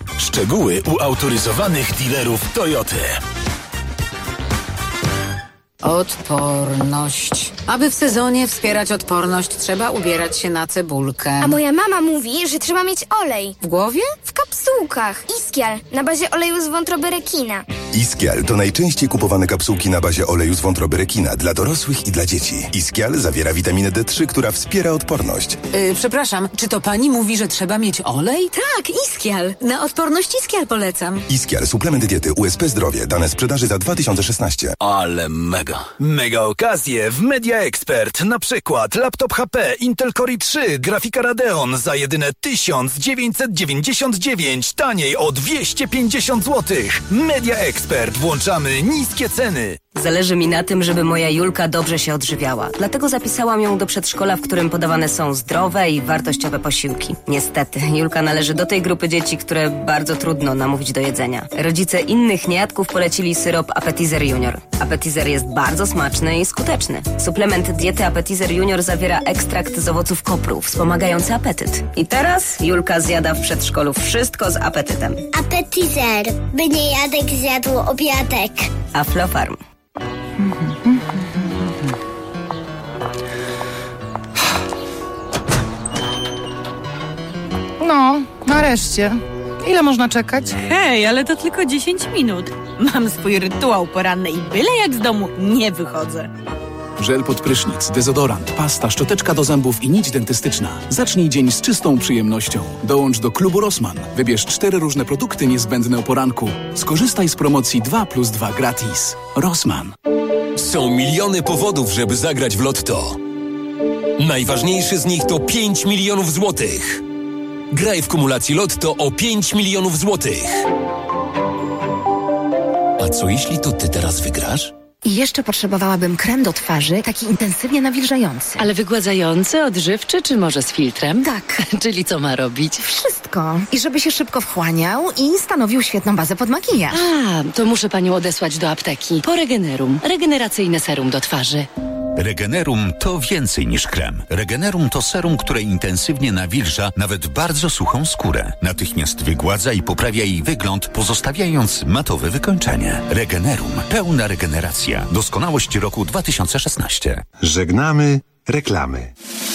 Szczegóły u autoryzowanych dealerów Toyoty. Odporność. Aby w sezonie wspierać odporność, trzeba ubierać się na cebulkę. A moja mama mówi, że trzeba mieć olej. W głowie? W kapsułkach. Iskial, na bazie oleju z wątroby rekina. Iskial to najczęściej kupowane kapsułki na bazie oleju z wątroby rekina dla dorosłych i dla dzieci. Iskial zawiera witaminę D3, która wspiera odporność. Przepraszam, czy to pani mówi, że trzeba mieć olej? Tak, Iskial. Na odporność Iskial polecam. Iskial, suplement diety USP Zdrowie, dane sprzedaży za 2016. Ale mega okazje w Media Expert. Na przykład laptop HP Intel Core i3, grafika Radeon za jedyne 1999, taniej o 250 zł. Media Expert. Włączamy niskie ceny. Zależy mi na tym, żeby moja Julka dobrze się odżywiała. Dlatego zapisałam ją do przedszkola, w którym podawane są zdrowe i wartościowe posiłki. Niestety, Julka należy do tej grupy dzieci, które bardzo trudno namówić do jedzenia. Rodzice innych niejadków polecili syrop Appetizer Junior. Appetizer jest bardzo smaczny i skuteczny. Suplement diety Appetizer Junior zawiera ekstrakt z owoców kopru, wspomagający apetyt. I teraz Julka zjada w przedszkolu wszystko z apetytem. Appetizer, by niejadek zjadł obiadek. Aflofarm. No, nareszcie. Ile można czekać? Hej, ale to tylko 10 minut. Mam swój rytuał poranny i byle jak z domu nie wychodzę. Żel pod prysznic, dezodorant, pasta, szczoteczka do zębów i nić dentystyczna. Zacznij dzień z czystą przyjemnością. Dołącz do klubu Rossmann. Wybierz 4 różne produkty niezbędne o poranku. Skorzystaj z promocji 2+2 gratis. Rossmann. Są miliony powodów, żeby zagrać w Lotto. Najważniejszy z nich to 5 milionów złotych. Graj w kumulacji Lotto o 5 milionów złotych. A co jeśli to ty teraz wygrasz? I jeszcze potrzebowałabym krem do twarzy, taki intensywnie nawilżający. Ale wygładzający, odżywczy, czy może z filtrem? Tak. Czyli co ma robić? Wszystko. I żeby się szybko wchłaniał i stanowił świetną bazę pod makijaż. A, to muszę panią odesłać do apteki. Po Regenerum. Regeneracyjne serum do twarzy. Regenerum to więcej niż krem. Regenerum to serum, które intensywnie nawilża nawet bardzo suchą skórę. Natychmiast wygładza i poprawia jej wygląd, pozostawiając matowe wykończenie. Regenerum. Pełna regeneracja. Doskonałość roku 2016. Żegnamy reklamy.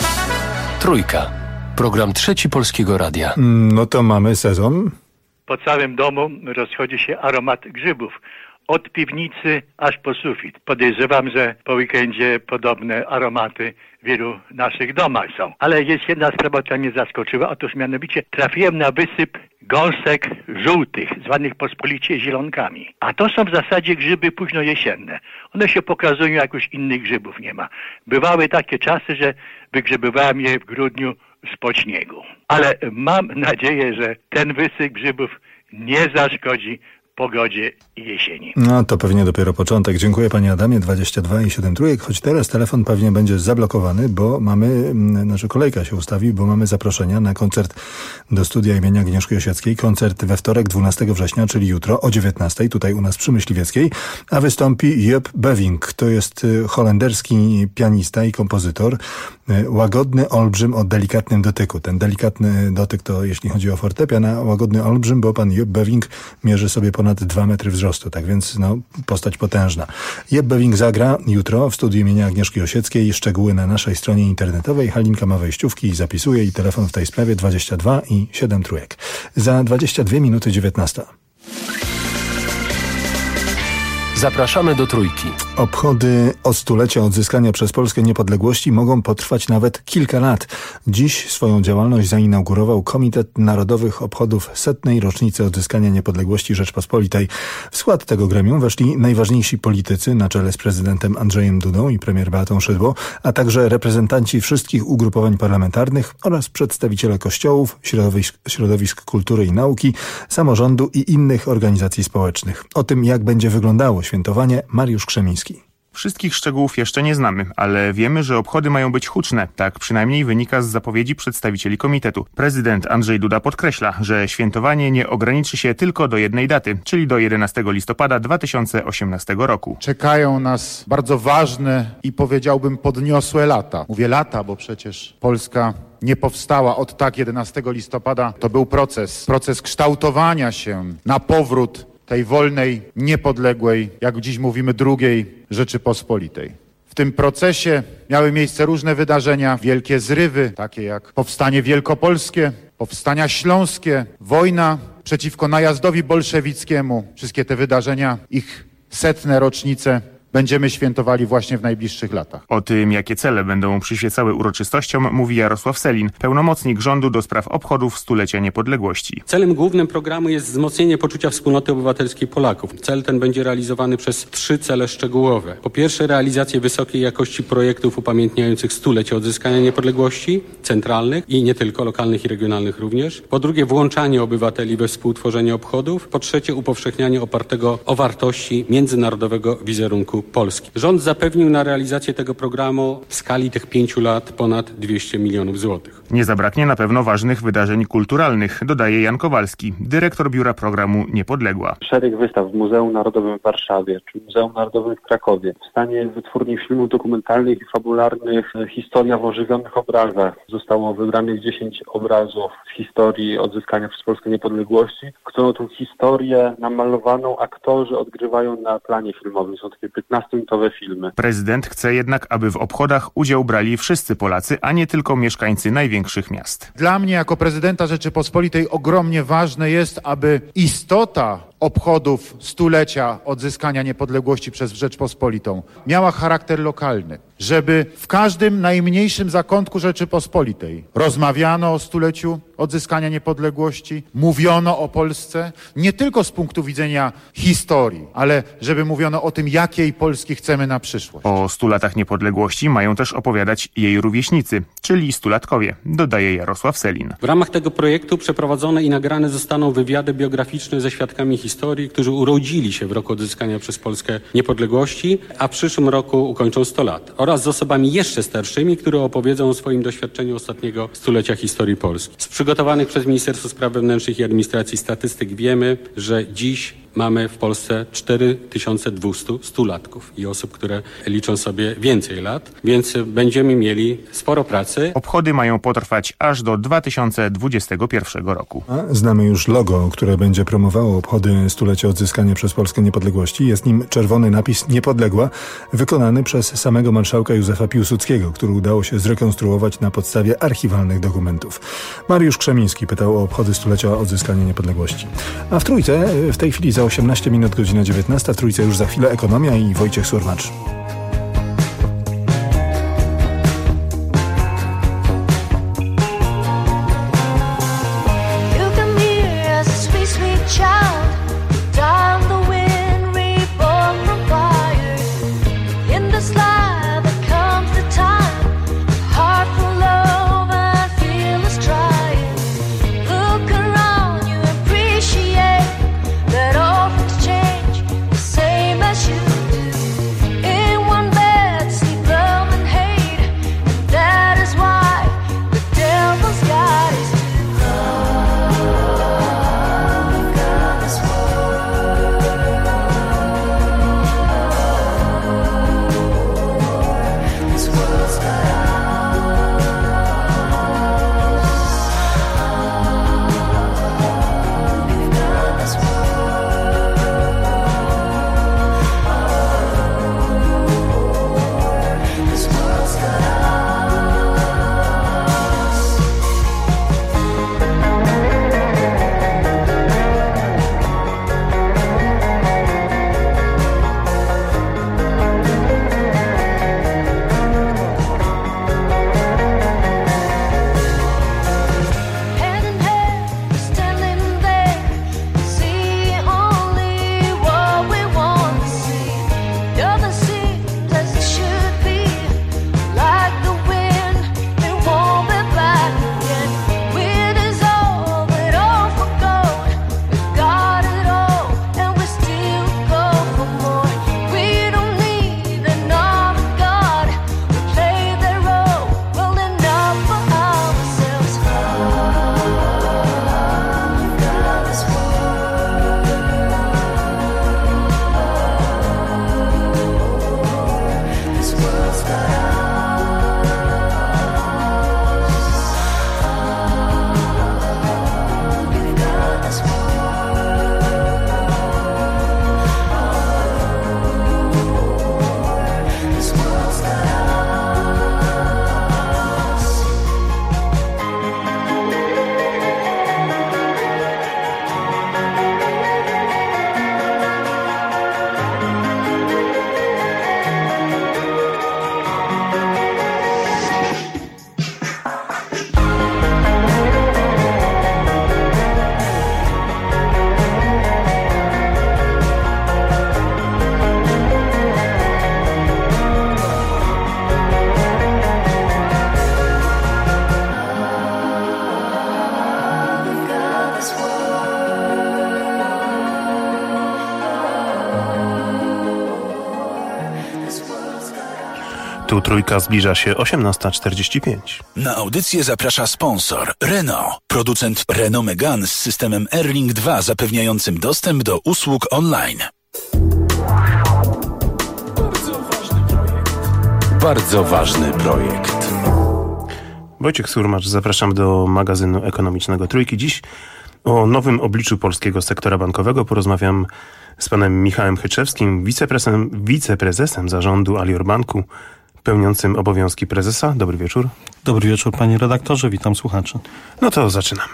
Trójka. Program Trzeci Polskiego Radia. No to mamy sezon. Po całym domu rozchodzi się aromat grzybów. Od piwnicy aż po sufit. Podejrzewam, że po weekendzie podobne aromaty w wielu naszych domach są. Ale jest jedna sprawa, która mnie zaskoczyła. Otóż mianowicie trafiłem na wysyp gąsek żółtych, zwanych pospolicie zielonkami. A to są w zasadzie grzyby późnojesienne. One się pokazują, jak już innych grzybów nie ma. Bywały takie czasy, że wygrzebywałem je w grudniu spod śniegu. Ale mam nadzieję, że ten wysyp grzybów nie zaszkodzi pogodzie i jesieni. No to pewnie dopiero początek. Dziękuję panie Adamie, 22,7 trójek, choć teraz telefon pewnie będzie zablokowany, bo mamy, kolejka się ustawi, bo mamy zaproszenia na koncert do studia imienia Agnieszki Osieckiej. Koncert we wtorek, 12 września, czyli jutro o 19:00, tutaj u nas przy Myśliwieckiej, a wystąpi Job Beving. To jest holenderski pianista i kompozytor. Łagodny olbrzym o delikatnym dotyku. Ten delikatny dotyk to jeśli chodzi o fortepian, a łagodny olbrzym, bo pan Job Beving mierzy sobie ponad 2 metry wzrostu, tak więc postać potężna. Job Beving zagra jutro w studiu imienia Agnieszki Osieckiej. Szczegóły na naszej stronie internetowej. Halinka ma wejściówki i zapisuje i telefon w tej sprawie 22,7 trójek. Za 22 minuty 19:00. Zapraszamy do Trójki. Obchody o 100-lecie odzyskania przez Polskę niepodległości mogą potrwać nawet kilka lat. Dziś swoją działalność zainaugurował Komitet Narodowych Obchodów 100. rocznicy odzyskania niepodległości Rzeczpospolitej. W skład tego gremium weszli najważniejsi politycy na czele z prezydentem Andrzejem Dudą i premier Beatą Szydło, a także reprezentanci wszystkich ugrupowań parlamentarnych oraz przedstawiciele kościołów, środowisk kultury i nauki, samorządu i innych organizacji społecznych. O tym, jak będzie wyglądało świętowanie, Mariusz Krzemiński. Wszystkich szczegółów jeszcze nie znamy, ale wiemy, że obchody mają być huczne. Tak przynajmniej wynika z zapowiedzi przedstawicieli komitetu. Prezydent Andrzej Duda podkreśla, że świętowanie nie ograniczy się tylko do jednej daty, czyli do 11 listopada 2018 roku. Czekają nas bardzo ważne i powiedziałbym podniosłe lata. Mówię lata, bo przecież Polska nie powstała od tak 11 listopada. To był proces kształtowania się na powrót tej wolnej, niepodległej, jak dziś mówimy, II Rzeczypospolitej. W tym procesie miały miejsce różne wydarzenia, wielkie zrywy, takie jak powstanie wielkopolskie, powstania śląskie, wojna przeciwko najazdowi bolszewickiemu. Wszystkie te wydarzenia, ich 100. rocznice będziemy świętowali właśnie w najbliższych latach. O tym, jakie cele będą przyświecały uroczystościom, mówi Jarosław Sellin, pełnomocnik rządu do spraw obchodów stulecia niepodległości. Celem głównym programu jest wzmocnienie poczucia wspólnoty obywatelskiej Polaków. Cel ten będzie realizowany przez 3 cele szczegółowe. Po pierwsze, realizację wysokiej jakości projektów upamiętniających stulecie odzyskania niepodległości, centralnych i nie tylko, lokalnych i regionalnych również. Po drugie, włączanie obywateli we współtworzenie obchodów. Po trzecie, upowszechnianie opartego o wartości międzynarodowego wizerunku Polski. Rząd zapewnił na realizację tego programu w skali tych 5 lat ponad 200 milionów złotych. Nie zabraknie na pewno ważnych wydarzeń kulturalnych, dodaje Jan Kowalski, dyrektor biura programu Niepodległa. Szereg wystaw w Muzeum Narodowym w Warszawie czy Muzeum Narodowym w Krakowie. W stanie wytwórni filmów dokumentalnych i fabularnych Historia w ożywionych obrazach. Zostało wybranych 10 obrazów z historii odzyskania przez Polskę niepodległości, którą tą historię namalowaną aktorzy odgrywają na planie filmowym. Są takie 15-minutowe filmy. Prezydent chce jednak, aby w obchodach udział brali wszyscy Polacy, a nie tylko mieszkańcy największych miast. Dla mnie jako prezydenta Rzeczypospolitej ogromnie ważne jest, aby istota obchodów stulecia odzyskania niepodległości przez Rzeczpospolitą miała charakter lokalny. Żeby w każdym najmniejszym zakątku Rzeczypospolitej rozmawiano o stuleciu odzyskania niepodległości, mówiono o Polsce, nie tylko z punktu widzenia historii, ale żeby mówiono o tym, jakiej Polski chcemy na przyszłość. O 100 latach niepodległości mają też opowiadać jej rówieśnicy, czyli stulatkowie, dodaje Jarosław Sellin. W ramach tego projektu przeprowadzone i nagrane zostaną wywiady biograficzne ze świadkami historii, którzy urodzili się w roku odzyskania przez Polskę niepodległości, a w przyszłym roku ukończą 100 lat. Oraz z osobami jeszcze starszymi, które opowiedzą o swoim doświadczeniu ostatniego stulecia historii Polski. Z przygotowanych przez Ministerstwo Spraw Wewnętrznych i Administracji statystyk wiemy, że dziś mamy w Polsce 4200 stulatków i osób, które liczą sobie więcej lat, więc będziemy mieli sporo pracy. Obchody mają potrwać aż do 2021 roku. Znamy już logo, które będzie promowało obchody stulecia odzyskania przez Polskę niepodległości. Jest nim czerwony napis Niepodległa, wykonany przez samego marszałka Józefa Piłsudskiego, który udało się zrekonstruować na podstawie archiwalnych dokumentów. Mariusz Krzemiński pytał o obchody stulecia odzyskania niepodległości. A w Trójce w tej chwili za 18 minut, godzina 19. W Trójce już za chwilę ekonomia i Wojciech Surmacz. In one Tu Trójka, zbliża się 18:45. Na audycję zaprasza sponsor Renault, producent Renault Megane z systemem Airlink 2 zapewniającym dostęp do usług online. Bardzo ważny projekt. Wojciech Surmacz, zapraszam do magazynu ekonomicznego Trójki. Dziś o nowym obliczu polskiego sektora bankowego porozmawiam z panem Michałem Chyczewskim, wiceprezesem zarządu Alior Banku, pełniącym obowiązki prezesa. Dobry wieczór. Dobry wieczór, panie redaktorze, witam słuchaczy. No to zaczynamy.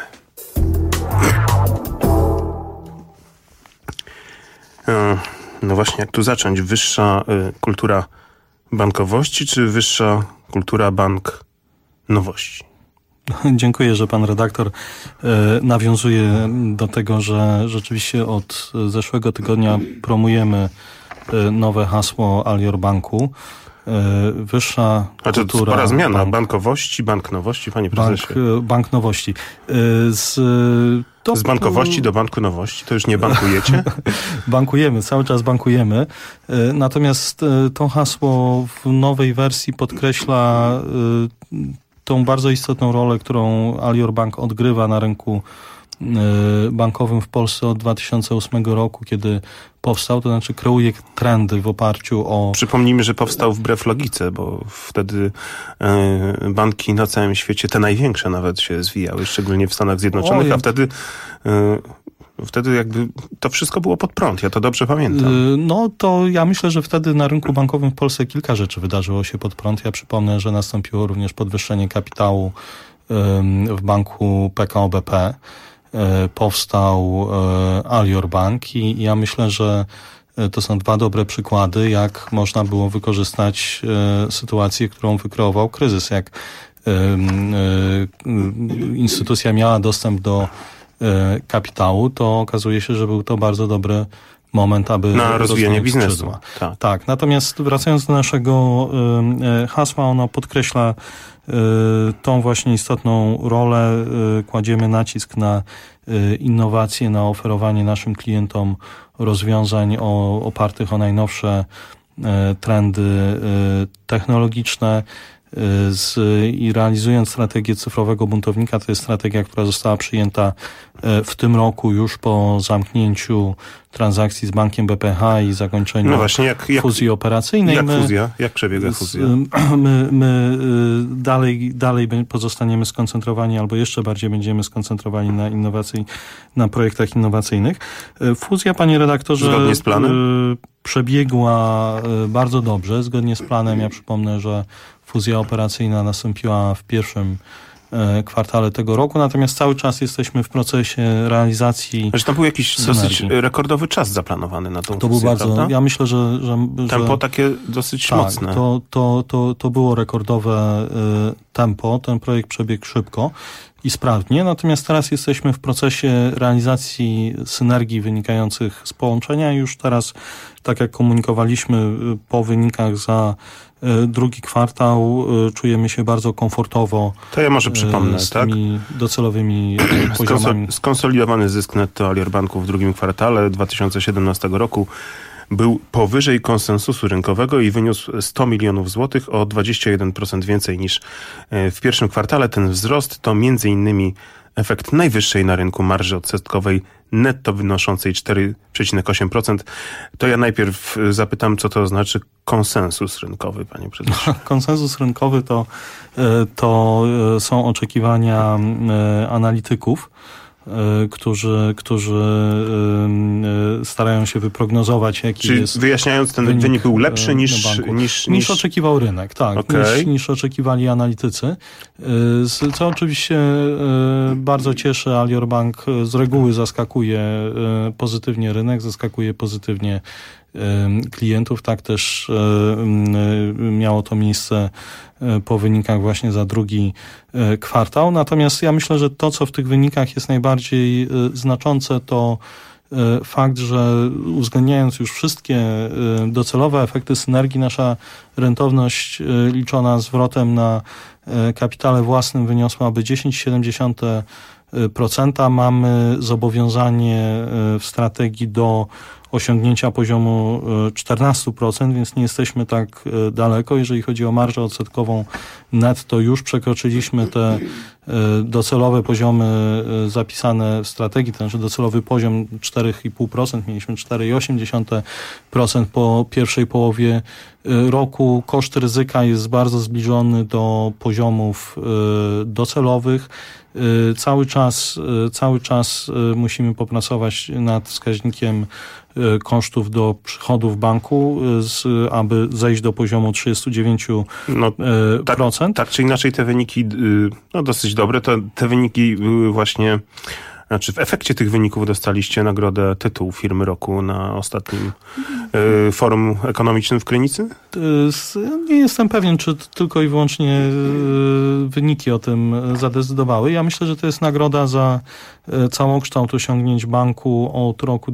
No właśnie, jak tu zacząć? Wyższa kultura bankowości, czy wyższa kultura bank nowości? Dziękuję, że pan redaktor nawiązuje do tego, że rzeczywiście od zeszłego tygodnia promujemy nowe hasło Alior Banku. Wyższa kultura... A to spora zmiana. Bankowości, bank nowości, panie prezesie. Bank nowości. Z bankowości do banku nowości? To już nie bankujecie? Bankujemy, cały czas bankujemy. Natomiast to hasło w nowej wersji podkreśla tą bardzo istotną rolę, którą Alior Bank odgrywa na rynku bankowym w Polsce od 2008 roku, kiedy powstał, to znaczy kreuje trendy w oparciu o... Przypomnijmy, że powstał wbrew logice, bo wtedy banki na całym świecie, te największe nawet się zwijały, szczególnie w Stanach Zjednoczonych, a wtedy jakby to wszystko było pod prąd. Ja to dobrze pamiętam. No to ja myślę, że wtedy na rynku bankowym w Polsce kilka rzeczy wydarzyło się pod prąd. Ja przypomnę, że nastąpiło również podwyższenie kapitału w banku PKO BP. Powstał Alior Bank i ja myślę, że to są dwa dobre przykłady, jak można było wykorzystać sytuację, którą wykreował kryzys. Jak instytucja miała dostęp do kapitału, to okazuje się, że był to bardzo dobry moment, aby... Na rozwijanie biznesu. Tak. Natomiast wracając do naszego hasła, ono podkreśla tą właśnie istotną rolę. Kładziemy nacisk na innowacje, na oferowanie naszym klientom rozwiązań opartych o najnowsze trendy technologiczne. I realizując strategię cyfrowego buntownika, to jest strategia, która została przyjęta w tym roku już po zamknięciu transakcji z bankiem BPH i zakończeniu fuzji operacyjnej. Jak przebiega fuzja? My dalej pozostaniemy skoncentrowani, albo jeszcze bardziej będziemy skoncentrowani na innowacji, na projektach innowacyjnych. Fuzja, panie redaktorze, zgodnie z planem? Przebiegła bardzo dobrze, zgodnie z planem. Ja przypomnę, że fuzja operacyjna nastąpiła w pierwszym kwartale tego roku, natomiast cały czas jesteśmy w procesie realizacji. Tam był jakiś dosyć rekordowy czas zaplanowany na tą fuzję, był bardzo, prawda? Ja myślę, że tempo takie dosyć mocne. To było rekordowe tempo. Ten projekt przebiegł szybko i sprawnie, natomiast teraz jesteśmy w procesie realizacji synergii wynikających z połączenia. Już teraz, tak jak komunikowaliśmy po wynikach za drugi kwartał, czujemy się bardzo komfortowo. To ja może przypomnę, z tymi docelowymi poziomami. Skonsolidowany zysk netto Alior Banku w drugim kwartale 2017 roku był powyżej konsensusu rynkowego i wyniósł 100 milionów złotych, o 21% więcej niż w pierwszym kwartale. Ten wzrost to m.in. efekt najwyższej na rynku marży odsetkowej netto wynoszącej 4,8%. To ja najpierw zapytam, co to znaczy konsensus rynkowy, panie prezesie. Konsensus rynkowy to są oczekiwania analityków, którzy starają się wyprognozować, jaki Czyli jest wyjaśniając, ten wynik był lepszy niż oczekiwał rynek, tak, okay. niż oczekiwali analitycy. Co oczywiście bardzo cieszy. Alior Bank z reguły zaskakuje pozytywnie rynek, zaskakuje pozytywnie klientów. Tak też miało to miejsce po wynikach właśnie za drugi kwartał. Natomiast ja myślę, że to, co w tych wynikach jest najbardziej znaczące, to fakt, że uwzględniając już wszystkie docelowe efekty synergii, nasza rentowność liczona zwrotem na kapitale własnym wyniosłaby 10,7 1,5%. Mamy zobowiązanie w strategii do osiągnięcia poziomu 14%, więc nie jesteśmy tak daleko. Jeżeli chodzi o marżę odsetkową netto, już przekroczyliśmy te docelowe poziomy zapisane w strategii, to znaczy docelowy poziom 4,5%, mieliśmy 4,8% po pierwszej połowie roku. Koszt ryzyka jest bardzo zbliżony do poziomów docelowych. Cały czas musimy popracować nad wskaźnikiem kosztów do przychodów banku, aby zejść do poziomu 39%. Tak czy inaczej te wyniki dosyć dobre. Te wyniki były właśnie... Znaczy w efekcie tych wyników dostaliście nagrodę tytułu Firmy Roku na ostatnim forum ekonomicznym w Krynicy? Nie jestem pewien, czy tylko i wyłącznie wyniki o tym zadecydowały. Ja myślę, że to jest nagroda za całokształt osiągnięć banku od roku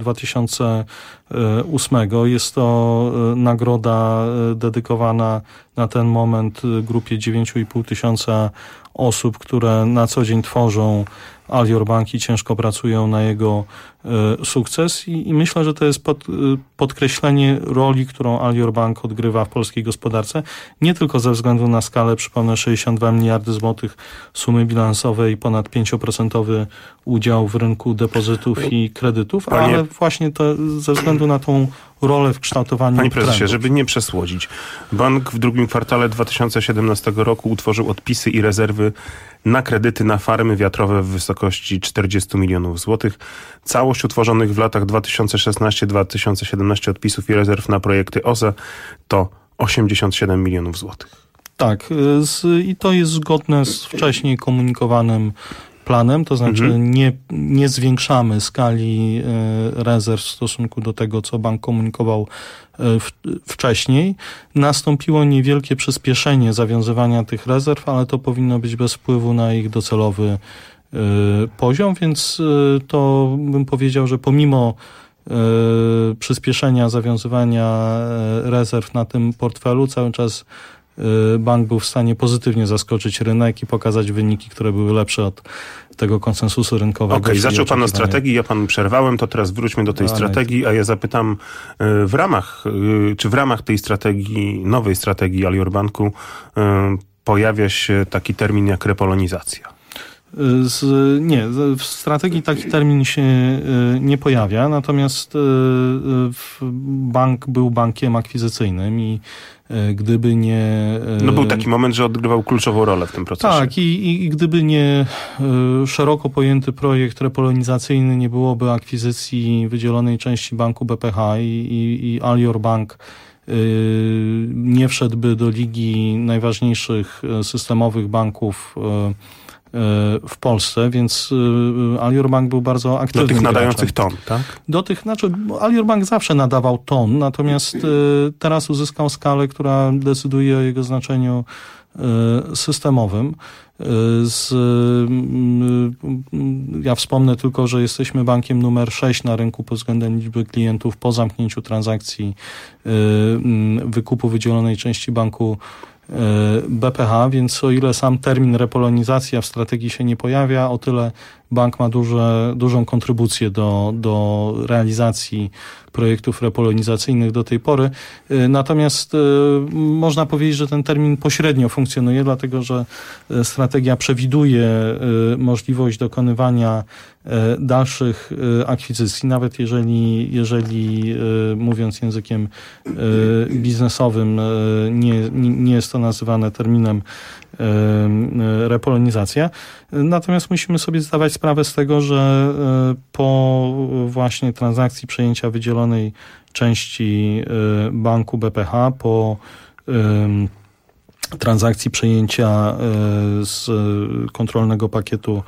2008. Jest to nagroda dedykowana na ten moment grupie 9,5 tysiąca osób, które na co dzień tworzą Alior Bank i ciężko pracują na jego sukces i myślę, że to jest podkreślenie roli, którą Alior Bank odgrywa w polskiej gospodarce, nie tylko ze względu na skalę, przypomnę 62 miliardy złotych sumy bilansowej i ponad 5% udział w rynku depozytów i kredytów, ale właśnie to ze względu na tą rolę w kształtowaniu Panie prezesie, trendów. żeby nie przesłodzić. Bank w drugim kwartale 2017 roku utworzył odpisy i rezerwy na kredyty na farmy wiatrowe w wysokości 40 milionów złotych. Całość utworzonych w latach 2016-2017 odpisów i rezerw na projekty OZE to 87 milionów złotych. Tak, i to jest zgodne z wcześniej komunikowanym planem, to znaczy nie zwiększamy skali rezerw w stosunku do tego, co bank komunikował wcześniej. Nastąpiło niewielkie przyspieszenie zawiązywania tych rezerw, ale to powinno być bez wpływu na ich docelowy poziom, więc to bym powiedział, że pomimo przyspieszenia zawiązywania rezerw na tym portfelu cały czas bank był w stanie pozytywnie zaskoczyć rynek i pokazać wyniki, które były lepsze od tego konsensusu rynkowego. Okej, zaczął pan o strategii, ja panu przerwałem, to teraz wróćmy do tej strategii, a ja zapytam, czy w ramach tej strategii, nowej strategii Alior Banku pojawia się taki termin jak repolonizacja? Nie, w strategii taki termin się nie pojawia, natomiast bank był bankiem akwizycyjnym i gdyby nie... No był taki moment, że odgrywał kluczową rolę w tym procesie. Tak, i gdyby nie szeroko pojęty projekt repolonizacyjny, nie byłoby akwizycji wydzielonej części banku BPH i Alior Bank nie wszedłby do ligi najważniejszych systemowych banków w Polsce, więc Alior Bank był bardzo aktywnym do tych nadających graczem. ton, tak? Alior Bank zawsze nadawał ton, natomiast teraz uzyskał skalę, która decyduje o jego znaczeniu systemowym. Ja wspomnę tylko, że jesteśmy bankiem numer 6 na rynku pod względem liczby klientów po zamknięciu transakcji wykupu wydzielonej części banku BPH, więc o ile sam termin repolonizacja w strategii się nie pojawia, o tyle bank ma dużą kontrybucję do realizacji projektów repolonizacyjnych do tej pory. Natomiast można powiedzieć, że ten termin pośrednio funkcjonuje, dlatego że strategia przewiduje możliwość dokonywania dalszych akwizycji, nawet jeżeli mówiąc językiem biznesowym nie jest to nazywane terminem repolonizacja. Natomiast musimy sobie zdawać sprawę z tego, że po właśnie transakcji przejęcia wydzielonej części banku BPH, po transakcji przejęcia z kontrolnego pakietu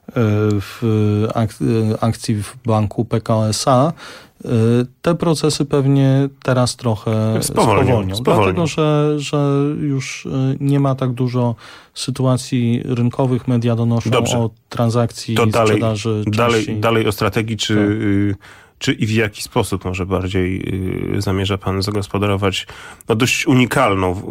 akcji w banku PKO SA, te procesy pewnie teraz trochę spowolnią. Dlatego, że już nie ma tak dużo sytuacji rynkowych. Media donoszą o transakcji to sprzedaży dalej o strategii, czy i w jaki sposób może bardziej zamierza pan zagospodarować dość unikalną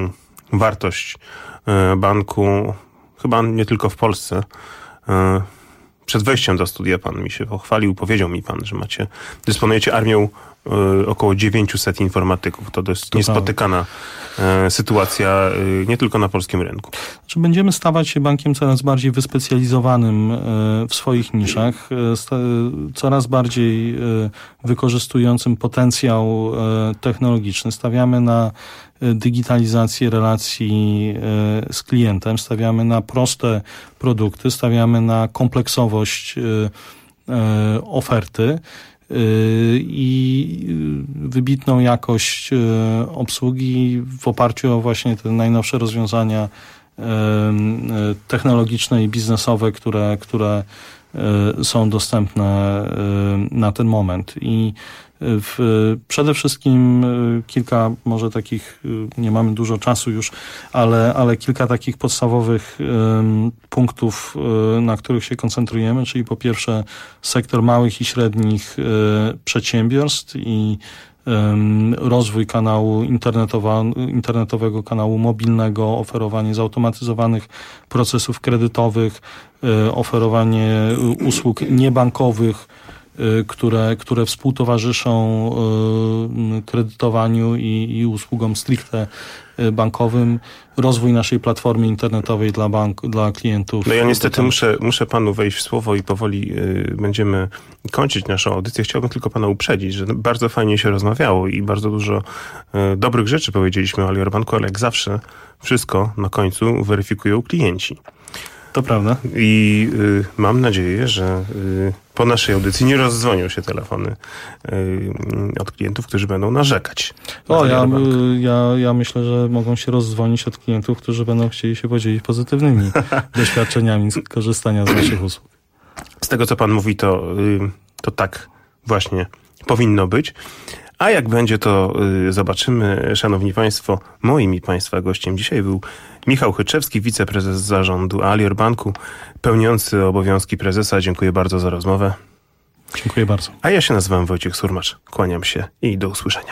wartość banku, chyba nie tylko w Polsce, przed wejściem do studia pan mi się pochwalił, powiedział mi pan, że dysponujecie armią około 900 informatyków. To dość niespotykana sytuacja nie tylko na polskim rynku. Znaczy, będziemy stawać się bankiem coraz bardziej wyspecjalizowanym w swoich niszach, coraz bardziej wykorzystującym potencjał technologiczny. Stawiamy na digitalizację relacji z klientem, stawiamy na proste produkty, stawiamy na kompleksowość oferty i wybitną jakość obsługi w oparciu o właśnie te najnowsze rozwiązania technologiczne i biznesowe, które są dostępne na ten moment. I przede wszystkim kilka, może takich, nie mamy dużo czasu już, ale kilka takich podstawowych punktów, na których się koncentrujemy, czyli po pierwsze sektor małych i średnich przedsiębiorstw i rozwój kanału internetowego, kanału mobilnego, oferowanie zautomatyzowanych procesów kredytowych, oferowanie usług niebankowych, które współtowarzyszą kredytowaniu i usługom stricte bankowym, rozwój naszej platformy internetowej dla klientów. No ja niestety muszę panu wejść w słowo i powoli będziemy kończyć naszą audycję. Chciałbym tylko pana uprzedzić, że bardzo fajnie się rozmawiało i bardzo dużo dobrych rzeczy powiedzieliśmy o Alior Banku, ale jak zawsze wszystko na końcu weryfikują klienci. To prawda. I mam nadzieję, że po naszej audycji nie rozdzwonią się telefony od klientów, którzy będą narzekać. Ja myślę, że mogą się rozdzwonić od klientów, którzy będą chcieli się podzielić pozytywnymi doświadczeniami z korzystania z naszych usług. Z tego, co pan mówi, to tak właśnie powinno być. A jak będzie, to zobaczymy. Szanowni Państwo, moim i Państwa gościem dzisiaj był Michał Chyczewski, wiceprezes zarządu Alior Banku, pełniący obowiązki prezesa. Dziękuję bardzo za rozmowę. Dziękuję bardzo. A ja się nazywam Wojciech Surmacz. Kłaniam się i do usłyszenia.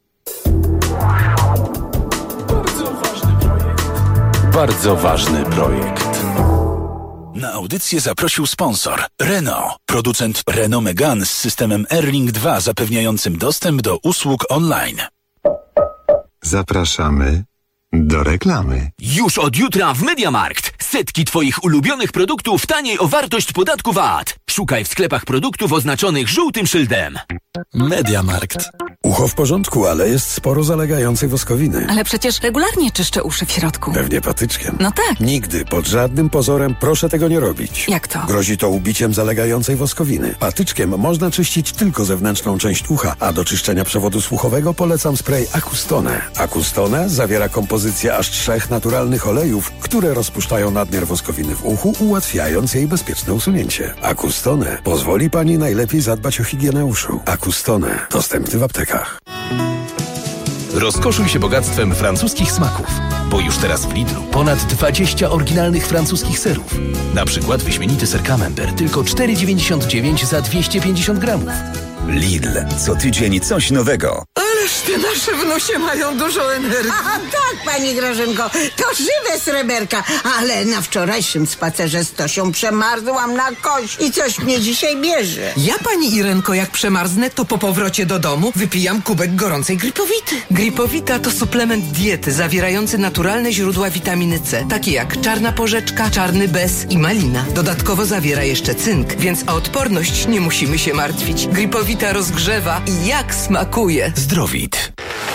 Bardzo ważny projekt. Na audycję zaprosił sponsor Renault, producent Renault Megane z systemem Airlink 2 zapewniającym dostęp do usług online. Zapraszamy do reklamy. Już od jutra w MediaMarkt. Setki Twoich ulubionych produktów taniej o wartość podatku VAT. Szukaj w sklepach produktów oznaczonych żółtym szyldem. MediaMarkt. Ucho w porządku, ale jest sporo zalegającej woskowiny. Ale przecież regularnie czyszczę uszy w środku. Pewnie patyczkiem. No tak. Nigdy, pod żadnym pozorem proszę tego nie robić. Jak to? Grozi to ubiciem zalegającej woskowiny. Patyczkiem można czyścić tylko zewnętrzną część ucha, a do czyszczenia przewodu słuchowego polecam spray Acustone. Acustone zawiera kompozycję aż 3 naturalnych olejów, które rozpuszczają nadmiar woskowiny w uchu, ułatwiając jej bezpieczne usunięcie. Acustone pozwoli Pani najlepiej zadbać o higienę uszu. Acustone. Dostępny w aptekach. Rozkoszuj się bogactwem francuskich smaków, bo już teraz w Lidlu ponad 20 oryginalnych francuskich serów. Na przykład wyśmienity ser Camembert, tylko 4,99 za 250 gramów. Lidl, co tydzień coś nowego. Ależ te nasze wnusie mają dużo energii. A tak, pani Grażynko, to żywe sreberka, ale na wczorajszym spacerze z Tosią przemarzłam na kość i coś mnie dzisiaj bierze. Ja, pani Irenko, jak przemarznę, to po powrocie do domu wypijam kubek gorącej Gripowity. Gripowita to suplement diety zawierający naturalne źródła witaminy C, takie jak czarna porzeczka, czarny bez i malina. Dodatkowo zawiera jeszcze cynk, więc o odporność nie musimy się martwić. Gripowita rozgrzewa i jak smakuje. Zdrowit.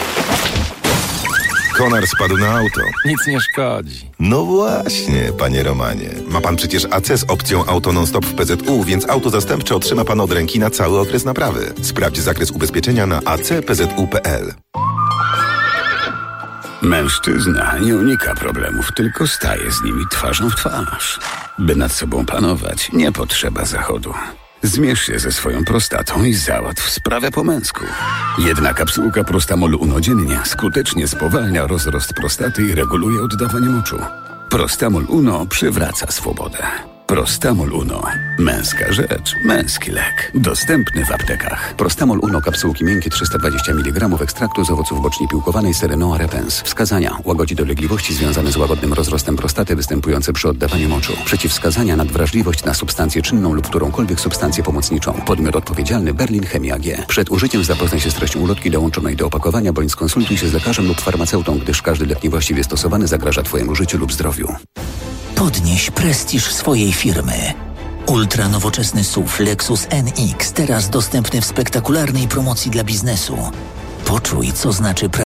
Konar spadł na auto. Nic nie szkodzi. No właśnie, panie Romanie. Ma pan przecież AC z opcją Auto Non-Stop w PZU, więc auto zastępcze otrzyma pan od ręki na cały okres naprawy. Sprawdź zakres ubezpieczenia na acpzu.pl. Mężczyzna nie unika problemów, tylko staje z nimi twarzą w twarz. By nad sobą panować, nie potrzeba zachodu. Zmierz się ze swoją prostatą i załatw sprawę po męsku. Jedna kapsułka Prostamol Uno dziennie skutecznie spowalnia rozrost prostaty i reguluje oddawanie moczu. Prostamol Uno przywraca swobodę. Prostamol Uno. Męska rzecz, męski lek. Dostępny w aptekach. Prostamol Uno, kapsułki miękkie 320 mg ekstraktu z owoców bocznej piłkowanej Serenoa repens. Wskazania: łagodzi dolegliwości związane z łagodnym rozrostem prostaty występujące przy oddawaniu moczu. Przeciwwskazania: nadwrażliwość na substancję czynną lub którąkolwiek substancję pomocniczą. Podmiot odpowiedzialny: Berlin Chemia AG. Przed użyciem zapoznaj się z treścią ulotki dołączonej do opakowania bądź skonsultuj się z lekarzem lub farmaceutą, gdyż każdy lek niewłaściwie stosowany zagraża Twojemu życiu lub zdrowiu. Podnieś prestiż swojej firmy. Ultra nowoczesny SUV Lexus NX, teraz dostępny w spektakularnej promocji dla biznesu. Poczuj, co znaczy